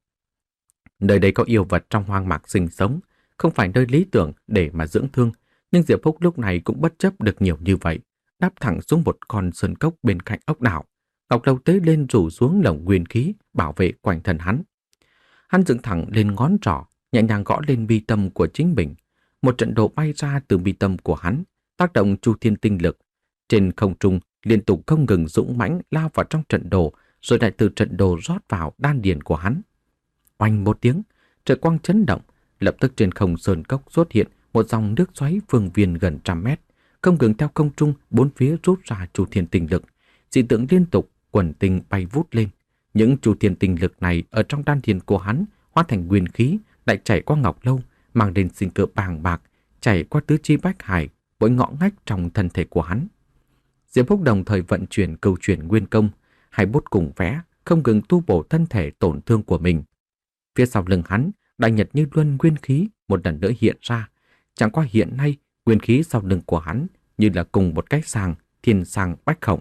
Nơi đây có yêu vật trong hoang mạc sinh sống, không phải nơi lý tưởng để mà dưỡng thương, nhưng Diệp Phúc lúc này cũng bất chấp được nhiều như vậy, đáp thẳng xuống một con sơn cốc bên cạnh ốc đảo. Ngọc Lâu tế lên rủ xuống lồng nguyên khí, bảo vệ quanh thân hắn. Hắn dựng thẳng lên ngón trỏ, nhẹ nhàng gõ lên mi tâm của chính mình. Một trận đồ bay ra từ mi tâm của hắn, tác động chu thiên tinh lực. Trên không trung liên tục không ngừng dũng mãnh lao vào trong trận đồ, rồi lại từ trận đồ rót vào đan điền của hắn. Oanh một tiếng, trời quang chấn động, lập tức trên không sơn cốc xuất hiện một dòng nước xoáy phương viên gần trăm mét, không ngừng theo không trung bốn phía rút ra chu thiên tinh lực. Dị tượng liên tục quần tinh bay vút lên. Những chu thiên tinh lực này ở trong đan điền của hắn hóa thành nguyên khí, lại chảy qua Ngọc Lâu, mang đến sinh cơ bàng bạc, chảy qua tứ chi bách hải, mỗi ngõ ngách trong thân thể của hắn. Diệp Phúc đồng thời vận chuyển câu chuyển nguyên công, hai bút cùng vẽ, không ngừng tu bổ thân thể tổn thương của mình. Phía sau lưng hắn, đại nhật như luân nguyên khí một lần nữa hiện ra. Chẳng qua hiện nay, nguyên khí sau lưng của hắn như là cùng một cái sàng, thiên sàng bách khổng.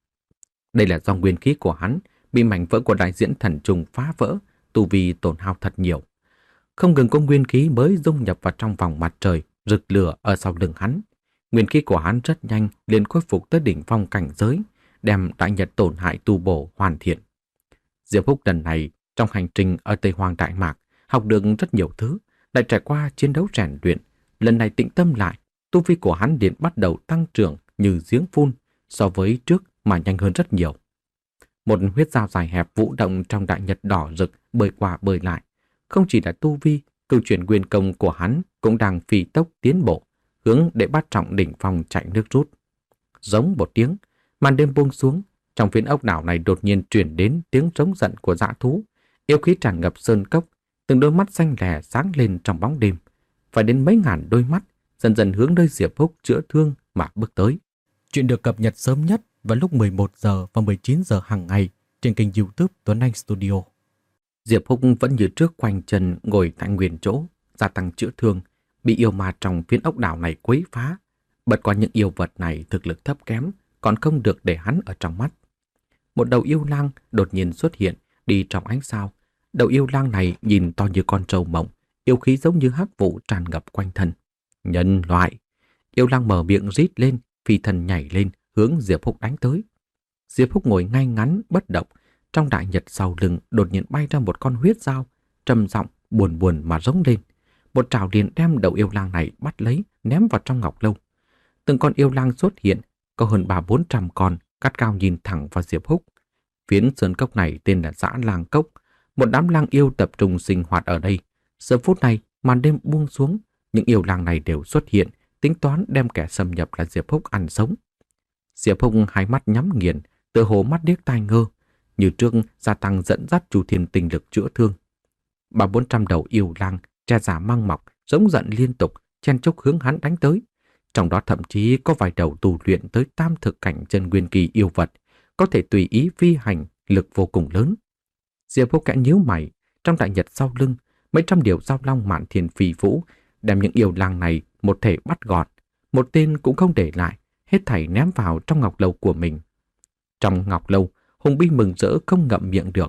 Đây là do nguyên khí của hắn bị mảnh vỡ của đại diễn thần trùng phá vỡ, tu vi tổn hao thật nhiều. Không ngừng có nguyên khí mới dung nhập vào trong vòng mặt trời, rực lửa ở sau lưng hắn. Nguyên khí của hắn rất nhanh liền khôi phục tới đỉnh phong cảnh giới, đem đại nhật tổn hại tu bổ hoàn thiện. Diệp Phúc lần này trong hành trình ở Tây Hoàng Đại Mạc học được rất nhiều thứ, lại trải qua chiến đấu rèn luyện, lần này tĩnh tâm lại, tu vi của hắn liền bắt đầu tăng trưởng như giếng phun, so với trước mà nhanh hơn rất nhiều. Một huyết dao dài hẹp vũ động trong đại nhật đỏ rực bơi qua bơi lại, không chỉ là tu vi, câu chuyện nguyên công của hắn cũng đang phi tốc tiến bộ, hướng để bắt trọng đỉnh phong chạy nước rút. Giống một tiếng, màn đêm buông xuống, trong phiến ốc đảo này đột nhiên truyền đến tiếng trống giận của dã thú, yêu khí tràn ngập sơn cốc, từng đôi mắt xanh lè sáng lên trong bóng đêm, phải đến mấy ngàn đôi mắt dần dần hướng nơi Diệp Phúc chữa thương mà bước tới. Chuyện được cập nhật sớm nhất vào lúc mười một giờ và mười chín giờ hàng ngày trên kênh YouTube Tuấn Anh Studio. Diệp Phúc vẫn như trước quanh chân ngồi tại nguyên chỗ, gia tăng chữa thương, bị yêu ma trong phiến ốc đảo này quấy phá. Bật qua những yêu vật này thực lực thấp kém, còn không được để hắn ở trong mắt. Một đầu yêu lang đột nhiên xuất hiện, đi trong ánh sao. Đầu yêu lang này nhìn to như con trâu mộng, yêu khí giống như hắc vụ tràn ngập quanh thân. Nhân loại! Yêu lang mở miệng rít lên, phi thần nhảy lên, hướng Diệp Phúc đánh tới. Diệp Phúc ngồi ngay ngắn, bất động. Trong đại nhật sau lưng đột nhiên bay ra một con huyết dao, trầm giọng buồn buồn mà rống lên. Một trảo liền đem đầu yêu lang này bắt lấy, ném vào trong ngọc lâu. Từng con yêu lang xuất hiện, có hơn ba bốn trăm con, cắt cao nhìn thẳng vào Diệp Phúc. Phiến sơn cốc này tên là Dã Lang Cốc, một đám lang yêu tập trung sinh hoạt ở đây. Giờ phút này, màn đêm buông xuống, những yêu lang này đều xuất hiện, tính toán đem kẻ xâm nhập là Diệp Phúc ăn sống. Diệp Phúc hai mắt nhắm nghiền, tựa hồ mắt điếc tai ngơ, như trước gia tăng dẫn dắt chu thiên tinh lực chữa thương. Ba bốn trăm đầu yêu lang, che giả mang mọc, giống giận liên tục, chen chúc hướng hắn đánh tới. Trong đó thậm chí có vài đầu tu luyện tới tam thực cảnh chân nguyên kỳ yêu vật, có thể tùy ý phi hành, lực vô cùng lớn. Diệp Phúc kẽ nhíu mày, trong đại nhật sau lưng, mấy trăm điều giao long mạn thiên phi vũ, đem những yêu lang này một thể bắt gọt, một tên cũng không để lại, hết thảy ném vào trong ngọc lâu của mình. Trong ngọc lâu, Hùng Binh mừng rỡ không ngậm miệng được,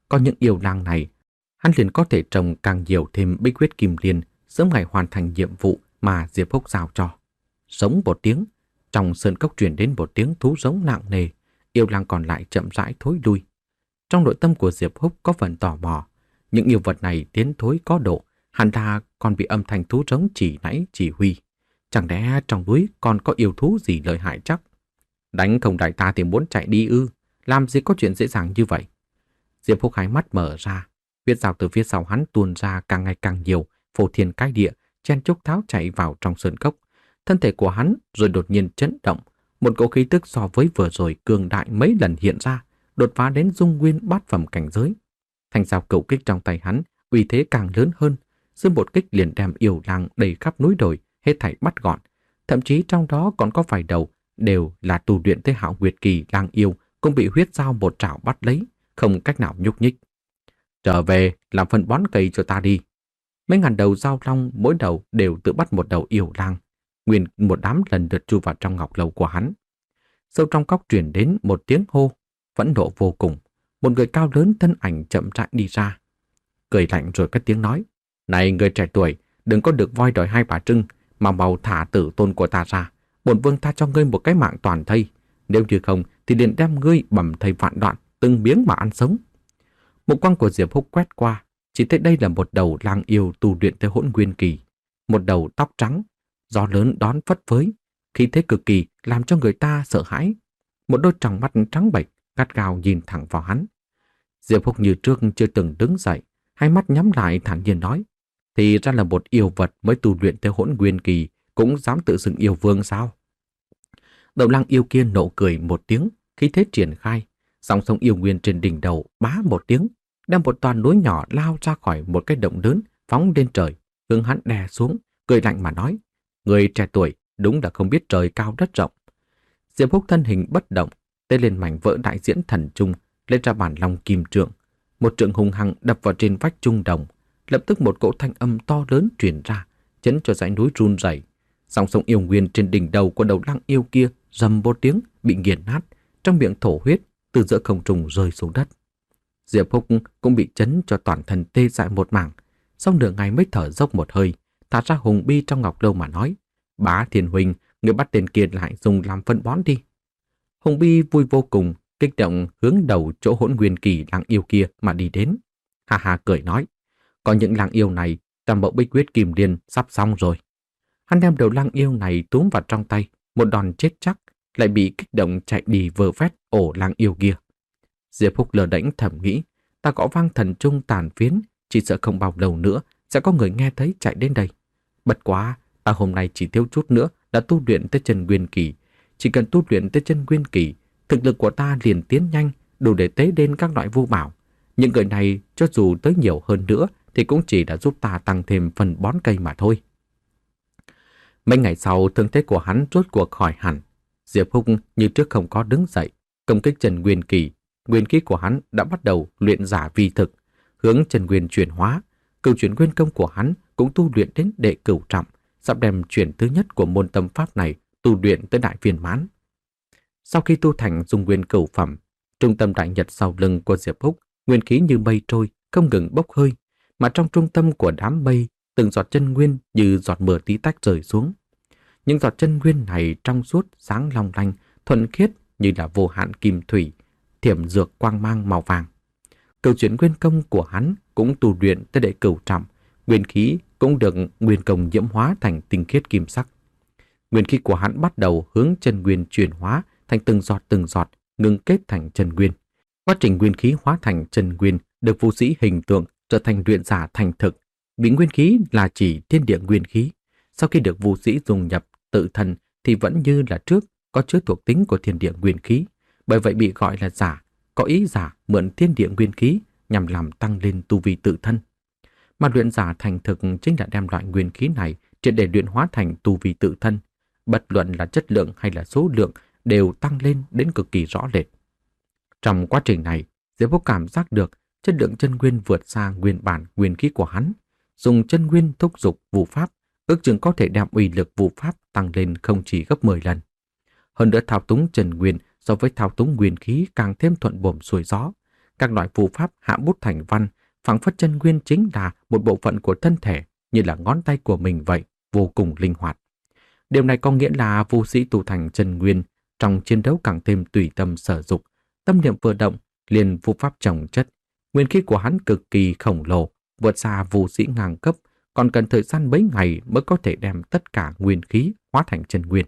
Có những yêu lang này, hắn liền có thể trồng càng nhiều thêm bích huyết kim liên sớm ngày hoàn thành nhiệm vụ mà Diệp Húc giao cho. Sống một tiếng, trong sơn cốc truyền đến một tiếng thú giống nặng nề, yêu lang còn lại chậm rãi thối lui. Trong nội tâm của Diệp Húc có phần tò mò, những yêu vật này tiến thối có độ, hẳn là còn bị âm thanh thú giống chỉ nãy chỉ huy. Chẳng lẽ trong núi còn có yêu thú gì lợi hại chắc? Đánh không đại ta thì muốn chạy đi ư? Làm gì có chuyện dễ dàng như vậy? Diệp Húc hai mắt mở ra, huyết dao từ phía sau hắn tuôn ra càng ngày càng nhiều, phô thiên cái địa, chen chúc tháo chạy vào trong sơn cốc. Thân thể của hắn rồi đột nhiên chấn động, một cỗ khí tức so với vừa rồi cường đại mấy lần hiện ra, đột phá đến dung nguyên bát phẩm cảnh giới. Thanh dao cửu kích trong tay hắn, uy thế càng lớn hơn, sư một kích liền đem yêu lang đầy khắp núi đồi, hết thảy bắt gọn. Thậm chí trong đó còn có vài đầu đều là tu luyện tới hạo nguyệt kỳ lang yêu, cũng bị huyết dao một trảo bắt lấy, không cách nào nhúc nhích. Trở về làm phần bón cây cho ta đi. Mấy ngàn đầu dao long mỗi đầu đều tự bắt một đầu yêu lang. Nguyên một đám lần lượt chui vào trong ngọc lầu của hắn. Sâu trong cốc truyền đến một tiếng hô, phẫn nộ vô cùng. Một người cao lớn thân ảnh chậm rãi đi ra, cười lạnh rồi cất tiếng nói: "Này người trẻ tuổi, đừng có được voi đòi hai bà trưng, mà mau thả tử tôn của ta ra. Bổn vương tha cho ngươi một cái mạng toàn thây. Nếu như không thì liền đem ngươi bầm thây vạn đoạn, từng miếng mà ăn sống." Một quang của Diệp Húc quét qua, chỉ thấy đây là một đầu lang yêu tu luyện tới hỗn nguyên kỳ, một đầu tóc trắng, gió lớn đón phất phới, khí thế cực kỳ làm cho người ta sợ hãi. Một đôi tròng mắt trắng bệch gắt gao nhìn thẳng vào hắn. Diệp Húc như trước chưa từng đứng dậy, hai mắt nhắm lại thản nhiên nói: "Thì ra là một yêu vật mới tu luyện tới hỗn nguyên kỳ cũng dám tự xưng yêu vương sao?" Đầu lang yêu kia nộ cười một tiếng, khí thế triển khai, song song yêu nguyên trên đỉnh đầu bá một tiếng, đem một toàn núi nhỏ lao ra khỏi một cái động lớn, phóng lên trời, hướng hắn đè xuống, cười lạnh mà nói: "Người trẻ tuổi đúng là không biết trời cao đất rộng." Diệp Húc thân hình bất động, tê lên mảnh vỡ đại diễn thần trung, lên ra bản long kim trượng, một trượng hùng hăng đập vào trên vách trung đồng. Lập tức một cỗ thanh âm to lớn truyền ra, chấn cho dãy núi run rẩy. Song song yêu nguyên trên đỉnh đầu của đầu lang yêu kia rầm một tiếng bị nghiền nát, trong miệng thổ huyết từ giữa không trung rơi xuống đất. Diệp Húc cũng bị chấn cho toàn thân tê dại một mảng, sau nửa ngày mới thở dốc một hơi, thả ra hùng bi trong ngọc lâu mà nói: "Bá Thiên huynh, người bắt tên kia lại dùng làm phân bón đi." Hùng bi vui vô cùng, kích động hướng đầu chỗ hỗn nguyên kỳ lang yêu kia mà đi đến. Ha ha cười nói: "Có những lang yêu này, tam bộ bích huyết kim liên sắp xong rồi." Hắn đem đầu lang yêu này túm vào trong tay, một đòn chết chắc, lại bị kích động chạy đi vơ vét ổ lang yêu kia. Diệp Húc lờ đễnh thầm nghĩ, ta gõ vang thần trung tàn phiến, chỉ sợ không bao lâu nữa sẽ có người nghe thấy chạy đến đây. Bất quá, ta hôm nay chỉ thiếu chút nữa đã tu luyện tới chân nguyên kỳ. Chỉ cần tu luyện tới chân nguyên kỳ, thực lực của ta liền tiến nhanh, đủ để tế đến các loại vu bảo. Những người này cho dù tới nhiều hơn nữa thì cũng chỉ đã giúp ta tăng thêm phần bón cây mà thôi. Mấy ngày sau, thương thế của hắn rốt cuộc khỏi hẳn. Diệp Húc như trước không có đứng dậy, công kích chân nguyên kỳ. Nguyên khí của hắn đã bắt đầu luyện giả vi thực, hướng chân nguyên chuyển hóa. Cửu chuyển nguyên công của hắn cũng tu luyện đến đệ cửu trọng, sắp đem chuyển thứ nhất của môn tâm pháp này tu luyện tới đại viên mãn. Sau khi tu thành dung nguyên cửu phẩm, trung tâm đại nhật sau lưng của Diệp Húc, nguyên khí như mây trôi, không ngừng bốc hơi, mà trong trung tâm của đám mây, từng giọt chân nguyên như giọt mưa tí tách rơi xuống. Những giọt chân nguyên này trong suốt, sáng long lanh, thuần khiết như là vô hạn kim thủy, thiểm dược quang mang màu vàng. Cửu chuyển nguyên công của hắn cũng tu luyện tới đệ cửu trọng, nguyên khí cũng được nguyên công nhiễm hóa thành tinh khiết kim sắc. Nguyên khí của hắn bắt đầu hướng chân nguyên chuyển hóa thành từng giọt từng giọt, ngưng kết thành chân nguyên. Quá trình nguyên khí hóa thành chân nguyên được vũ sĩ hình tượng trở thành luyện giả thành thực. Vì nguyên khí là chỉ thiên địa nguyên khí, sau khi được vũ sĩ dùng nhập tự thân thì vẫn như là trước có chứa thuộc tính của thiên địa nguyên khí, bởi vậy bị gọi là giả, có ý giả mượn thiên địa nguyên khí nhằm làm tăng lên tu vi tự thân. Mà luyện giả thành thực chính là đem loại nguyên khí này triệt để luyện hóa thành tu vi tự thân, bất luận là chất lượng hay là số lượng đều tăng lên đến cực kỳ rõ rệt. Trong quá trình này, Diệp Húc cảm giác được chất lượng chân nguyên vượt xa nguyên bản nguyên khí của hắn, dùng chân nguyên thúc dục vũ pháp, ước chừng có thể đem uy lực vũ pháp tăng lên không chỉ gấp mười lần. Hơn nữa thao túng chân nguyên so với thao túng nguyên khí càng thêm thuận buồm xuôi gió, Các loại phù pháp hạ bút thành văn, phảng phất chân nguyên chính là một bộ phận của thân thể, như là ngón tay của mình vậy, vô cùng linh hoạt. Điều này có nghĩa là vũ sĩ tu thành chân nguyên, trong chiến đấu càng thêm tùy tâm sở dục, tâm niệm vừa động, liền phù pháp chồng chất. Nguyên khí của hắn cực kỳ khổng lồ, vượt xa vũ sĩ ngang cấp, còn cần thời gian mấy ngày mới có thể đem tất cả nguyên khí hóa thành chân nguyên.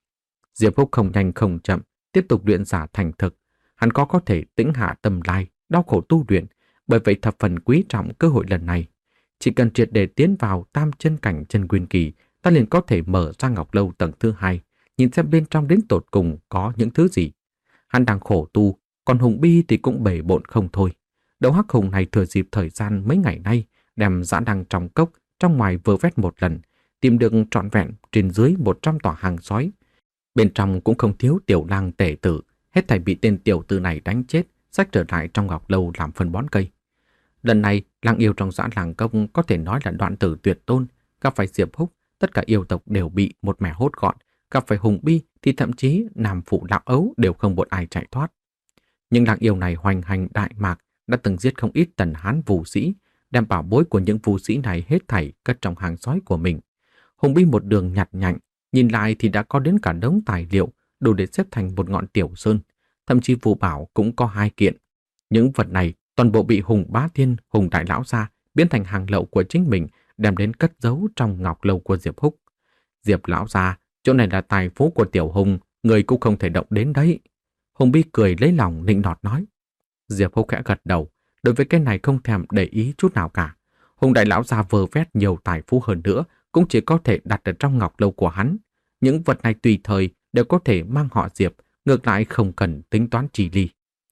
Diệp Húc không nhanh không chậm, tiếp tục luyện giả thành thực. Hắn có có thể tĩnh hạ tâm lai, đau khổ tu luyện, bởi vậy thập phần quý trọng cơ hội lần này. Chỉ cần triệt để tiến vào tam chân cảnh chân nguyên kỳ, ta liền có thể mở ra ngọc lâu tầng thứ hai, nhìn xem bên trong đến tột cùng có những thứ gì. Hắn đang khổ tu, còn Hùng Bi thì cũng bể bộn không thôi. Đầu hắc hùng này thừa dịp thời gian mấy ngày nay, đem dã đăng trong cốc, trong ngoài vơ vét một lần, tìm được trọn vẹn trên dưới một trăm tòa hàng sói. Bên trong cũng không thiếu tiểu lang tể tử, hết thảy bị tên tiểu tử này đánh chết, xách trở lại trong ngọc lâu làm phân bón cây. Lần này, lang yêu trong dã làng công có thể nói là đoạn tử tuyệt tôn, gặp phải Diệp Húc, tất cả yêu tộc đều bị một mẻ hốt gọn, gặp phải Hùng Bi thì thậm chí nam phụ lão ấu đều không một ai chạy thoát. Nhưng lang yêu này hoành hành Đại Mạc, đã từng giết không ít tần hán vũ sĩ, đem bảo bối của những vũ sĩ này hết thảy cất trong hàng sói của mình. Hùng Bi một đường nhặt nhạnh, nhìn lại thì đã có đến cả đống tài liệu đủ để xếp thành một ngọn tiểu sơn, thậm chí phù bảo cũng có hai kiện. Những vật này toàn bộ bị Hùng Bá Thiên, Hùng Đại Lão gia biến thành hàng lậu của chính mình, đem đến cất giấu trong ngọc lâu của Diệp Húc. Diệp Lão gia, chỗ này là tài phú của Tiểu Hùng, người cũng không thể động đến đấy. Hùng Bi cười lấy lòng nịnh nọt nói. Diệp Húc khẽ gật đầu, đối với cái này không thèm để ý chút nào cả. Hùng Đại Lão gia vơ vét nhiều tài phú hơn nữa, cũng chỉ có thể đặt ở trong ngọc lâu của hắn. Những vật này tùy thời đều có thể mang họ Diệp, ngược lại không cần tính toán chi ly.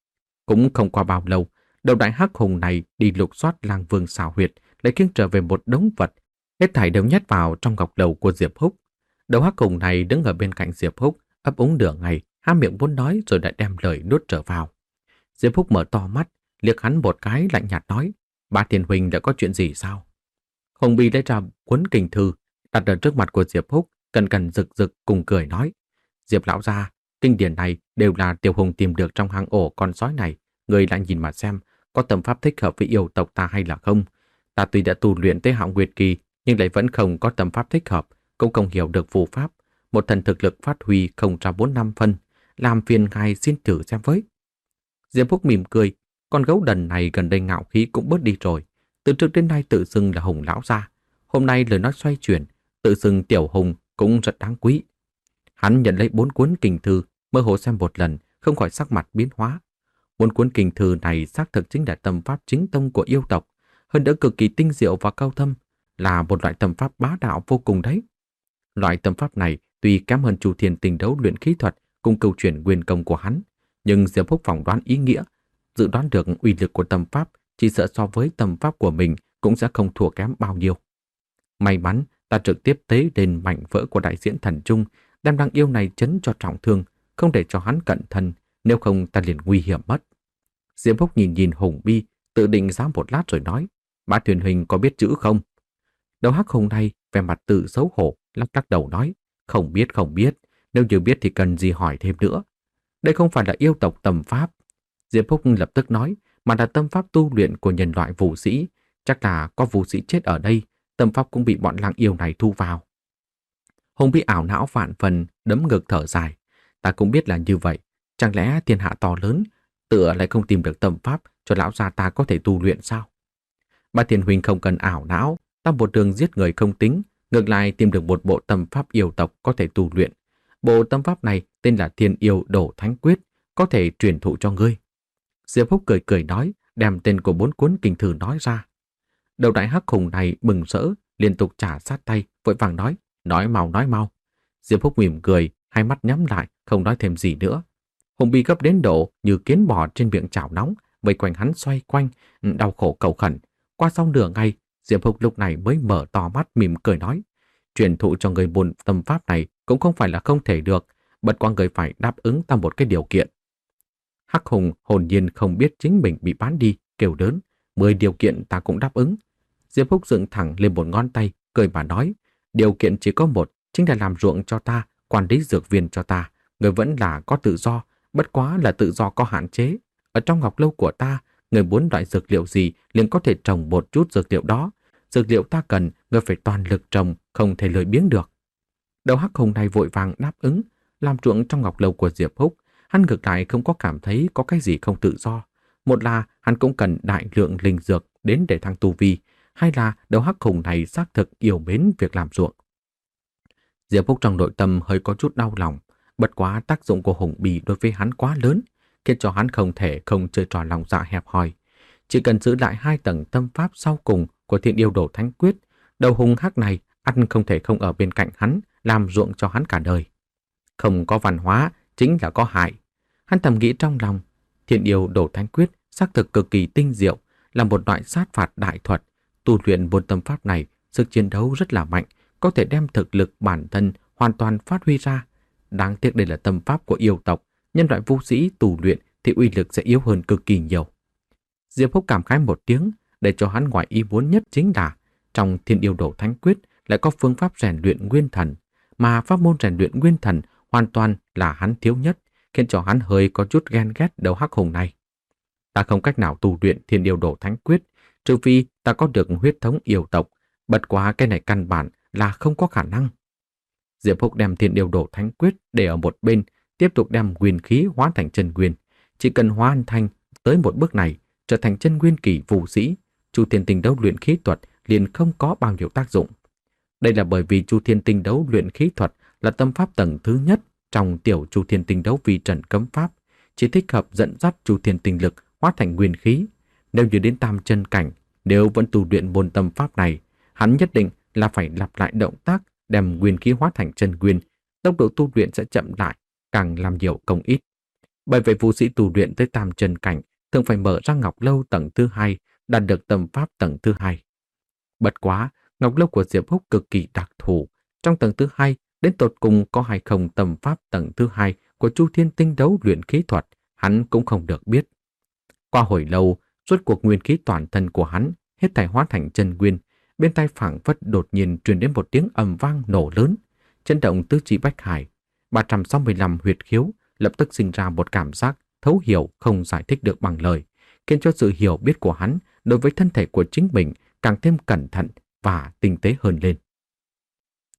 Cũng không qua bao lâu, đầu đại hắc hùng này đi lục soát lang vương xào huyệt, lại khiêng trở về một đống vật, hết thảy đều nhét vào trong ngọc lầu của Diệp Húc. Đầu hắc hùng này đứng ở bên cạnh Diệp Húc, ấp úng nửa ngày, há miệng muốn nói rồi lại đem lời nuốt trở vào. Diệp Húc mở to mắt, liếc hắn một cái lạnh nhạt nói, Bá Thiên huynh đã có chuyện gì sao? Hùng Bi lấy ra cuốn kinh thư, đặt ở trước mặt của Diệp Húc, cẩn cẩn rực rực cùng cười nói, Diệp lão gia, kinh điển này đều là Tiểu Hùng tìm được trong hang ổ con sói này, người lại nhìn mà xem, có tâm pháp thích hợp với yêu tộc ta hay là không? Ta tuy đã tu luyện tới Hạo Nguyệt kỳ, nhưng lại vẫn không có tâm pháp thích hợp, cũng không hiểu được phù pháp, một thần thực lực phát huy không ra bốn năm phân, làm phiền ngài xin thử xem với. Diệp Húc mỉm cười, con gấu đần này gần đây ngạo khí cũng bớt đi rồi, từ trước đến nay tự xưng là Hùng lão gia, hôm nay lời nói xoay chuyển, tự xưng Tiểu Hùng cũng rất đáng quý. Hắn nhận lấy bốn cuốn kinh thư, mơ hồ xem một lần, không khỏi sắc mặt biến hóa. Bốn cuốn kinh thư này xác thực chính là tâm pháp chính tông của yêu tộc, hơn nữa cực kỳ tinh diệu và cao thâm, là một loại tâm pháp bá đạo vô cùng đấy. Loại tâm pháp này tuy kém hơn Chu Thiên Tinh đấu luyện khí thuật cùng câu chuyện nguyên công của hắn, nhưng Diệp Húc phỏng đoán ý nghĩa, dự đoán được uy lực của tâm pháp, chỉ sợ so với tâm pháp của mình cũng sẽ không thua kém bao nhiêu. May mắn ta trực tiếp tế lên mảnh vỡ của đại diễn thần trung, đem đang yêu này chấn cho trọng thương, không để cho hắn cận thân, nếu không ta liền nguy hiểm mất. Diệp Húc nhìn nhìn Hùng Bi, tự định giá một lát rồi nói, Bá Thuyền huynh có biết chữ không? Đầu hắc hùng này vẻ mặt tự xấu hổ, lắc lắc đầu nói, không biết không biết, nếu như biết thì cần gì hỏi thêm nữa. Đây không phải là yêu tộc tâm pháp. Diệp Húc lập tức nói, mà là tâm pháp tu luyện của nhân loại vũ sĩ, chắc là có vũ sĩ chết ở đây, tâm pháp cũng bị bọn lang yêu này thu vào. Hùng Bi ảo não vạn phần, đấm ngực thở dài, ta cũng biết là như vậy, chẳng lẽ thiên hạ to lớn, tựa lại không tìm được tâm pháp cho lão gia ta có thể tu luyện sao? Bá Thiên huynh không cần ảo não, ta một đường giết người không tính, ngược lại tìm được một bộ tâm pháp yêu tộc có thể tu luyện. Bộ tâm pháp này tên là Thiên Yêu Đổ Thánh Quyết, có thể truyền thụ cho ngươi. Diệp Húc cười cười nói, đem tên của bốn cuốn kinh thư nói ra. Đầu đại hắc hùng này mừng rỡ, liên tục trả sát tay, vội vàng nói, nói mau nói mau. Diệp Húc mỉm cười, hai mắt nhắm lại, không nói thêm gì nữa. Hùng Bi gấp đến độ như kiến bò trên miệng chảo nóng, vây quanh hắn xoay quanh, đau khổ cầu khẩn. Qua sau nửa ngày, Diệp Húc lúc này mới mở to mắt mỉm cười nói, truyền thụ cho người buồn tâm pháp này cũng không phải là không thể được, bất quá người phải đáp ứng ta một cái điều kiện. Hắc hùng hồn nhiên không biết chính mình bị bán đi, kêu đớn, mười điều kiện ta cũng đáp ứng. Diệp Húc dựng thẳng lên một ngón tay, cười mà nói, điều kiện chỉ có một, chính là làm ruộng cho ta, quản lý dược viên cho ta, người vẫn là có tự do, bất quá là tự do có hạn chế. Ở trong ngọc lâu của ta, Người muốn loại dược liệu gì liền có thể trồng một chút dược liệu đó. Dược liệu ta cần, người phải toàn lực trồng, không thể lười biếng được. Đầu hắc hùng này vội vàng đáp ứng. Làm ruộng trong ngọc lâu của Diệp Húc, hắn ngược lại không có cảm thấy có cái gì không tự do. Một là hắn cũng cần đại lượng linh dược đến để thăng tu vi, hay là đầu hắc hùng này xác thực yêu mến việc làm ruộng. Diệp Húc trong nội tâm hơi có chút đau lòng, bất quá tác dụng của hùng bì đối với hắn quá lớn, khiến cho hắn không thể không chơi trò lòng dạ hẹp hòi. Chỉ cần giữ lại hai tầng tâm pháp sau cùng của Thiên Yêu Đồ Thánh Quyết, đầu hùng hắc này ăn không thể không ở bên cạnh hắn, làm ruộng cho hắn cả đời. Không có văn hóa chính là có hại. Hắn thầm nghĩ trong lòng, Thiên Yêu Đồ Thánh Quyết xác thực cực kỳ tinh diệu, là một loại sát phạt đại thuật. Tu luyện môn tâm pháp này, sức chiến đấu rất là mạnh, có thể đem thực lực bản thân hoàn toàn phát huy ra. Đáng tiếc đây là tâm pháp của yêu tộc, nhân loại vô sĩ tu luyện thì uy lực sẽ yếu hơn cực kỳ nhiều. Diệp Húc cảm khái một tiếng, để cho hắn ngoài ý muốn nhất chính là trong Thiên Yêu Đồ Thánh Quyết lại có phương pháp rèn luyện nguyên thần, mà pháp môn rèn luyện nguyên thần hoàn toàn là hắn thiếu nhất, khiến cho hắn hơi có chút ghen ghét đầu hắc hùng này. Ta không cách nào tu luyện Thiên Yêu Đồ Thánh Quyết, trừ phi ta có được huyết thống yêu tộc, bất quá cái này căn bản là không có khả năng. Diệp Húc đem Thiên Yêu Đồ Thánh Quyết để ở một bên, tiếp tục đem nguyên khí hóa thành chân nguyên. Chỉ cần hoàn thành tới một bước này, trở thành chân nguyên kỳ vũ sĩ, Chu Thiên Tinh Đấu luyện khí thuật liền không có bao nhiêu tác dụng. Đây là bởi vì Chu Thiên Tinh Đấu luyện khí thuật là tâm pháp tầng thứ nhất trong tiểu Chu Thiên Tinh Đấu vi trần cấm pháp, chỉ thích hợp dẫn dắt Chu Thiên Tinh lực hóa thành nguyên khí. Nếu như đến tam chân cảnh, nếu vẫn tu luyện môn tâm pháp này, hắn nhất định là phải lặp lại động tác đem nguyên khí hóa thành chân nguyên, tốc độ tu luyện sẽ chậm lại, càng làm nhiều công ít. Bởi vậy vũ sĩ tu luyện tới tam chân cảnh thường phải mở ra ngọc lâu tầng thứ hai, đạt được tâm pháp tầng thứ hai. Bất quá, ngọc lâu của Diệp Húc cực kỳ đặc thù, trong tầng thứ hai đến tột cùng có hay không tâm pháp tầng thứ hai của Chu Thiên Tinh Đấu luyện khí thuật, hắn cũng không được biết. Qua hồi lâu, suốt cuộc nguyên khí toàn thân của hắn hết thảy hóa thành chân nguyên, bên tai phảng phất đột nhiên truyền đến một tiếng ầm vang nổ lớn, chấn động tứ chi bách hải. ba trăm sáu mươi lăm huyệt khiếu lập tức sinh ra một cảm giác thấu hiểu không giải thích được bằng lời, khiến cho sự hiểu biết của hắn đối với thân thể của chính mình càng thêm cẩn thận và tinh tế hơn lên.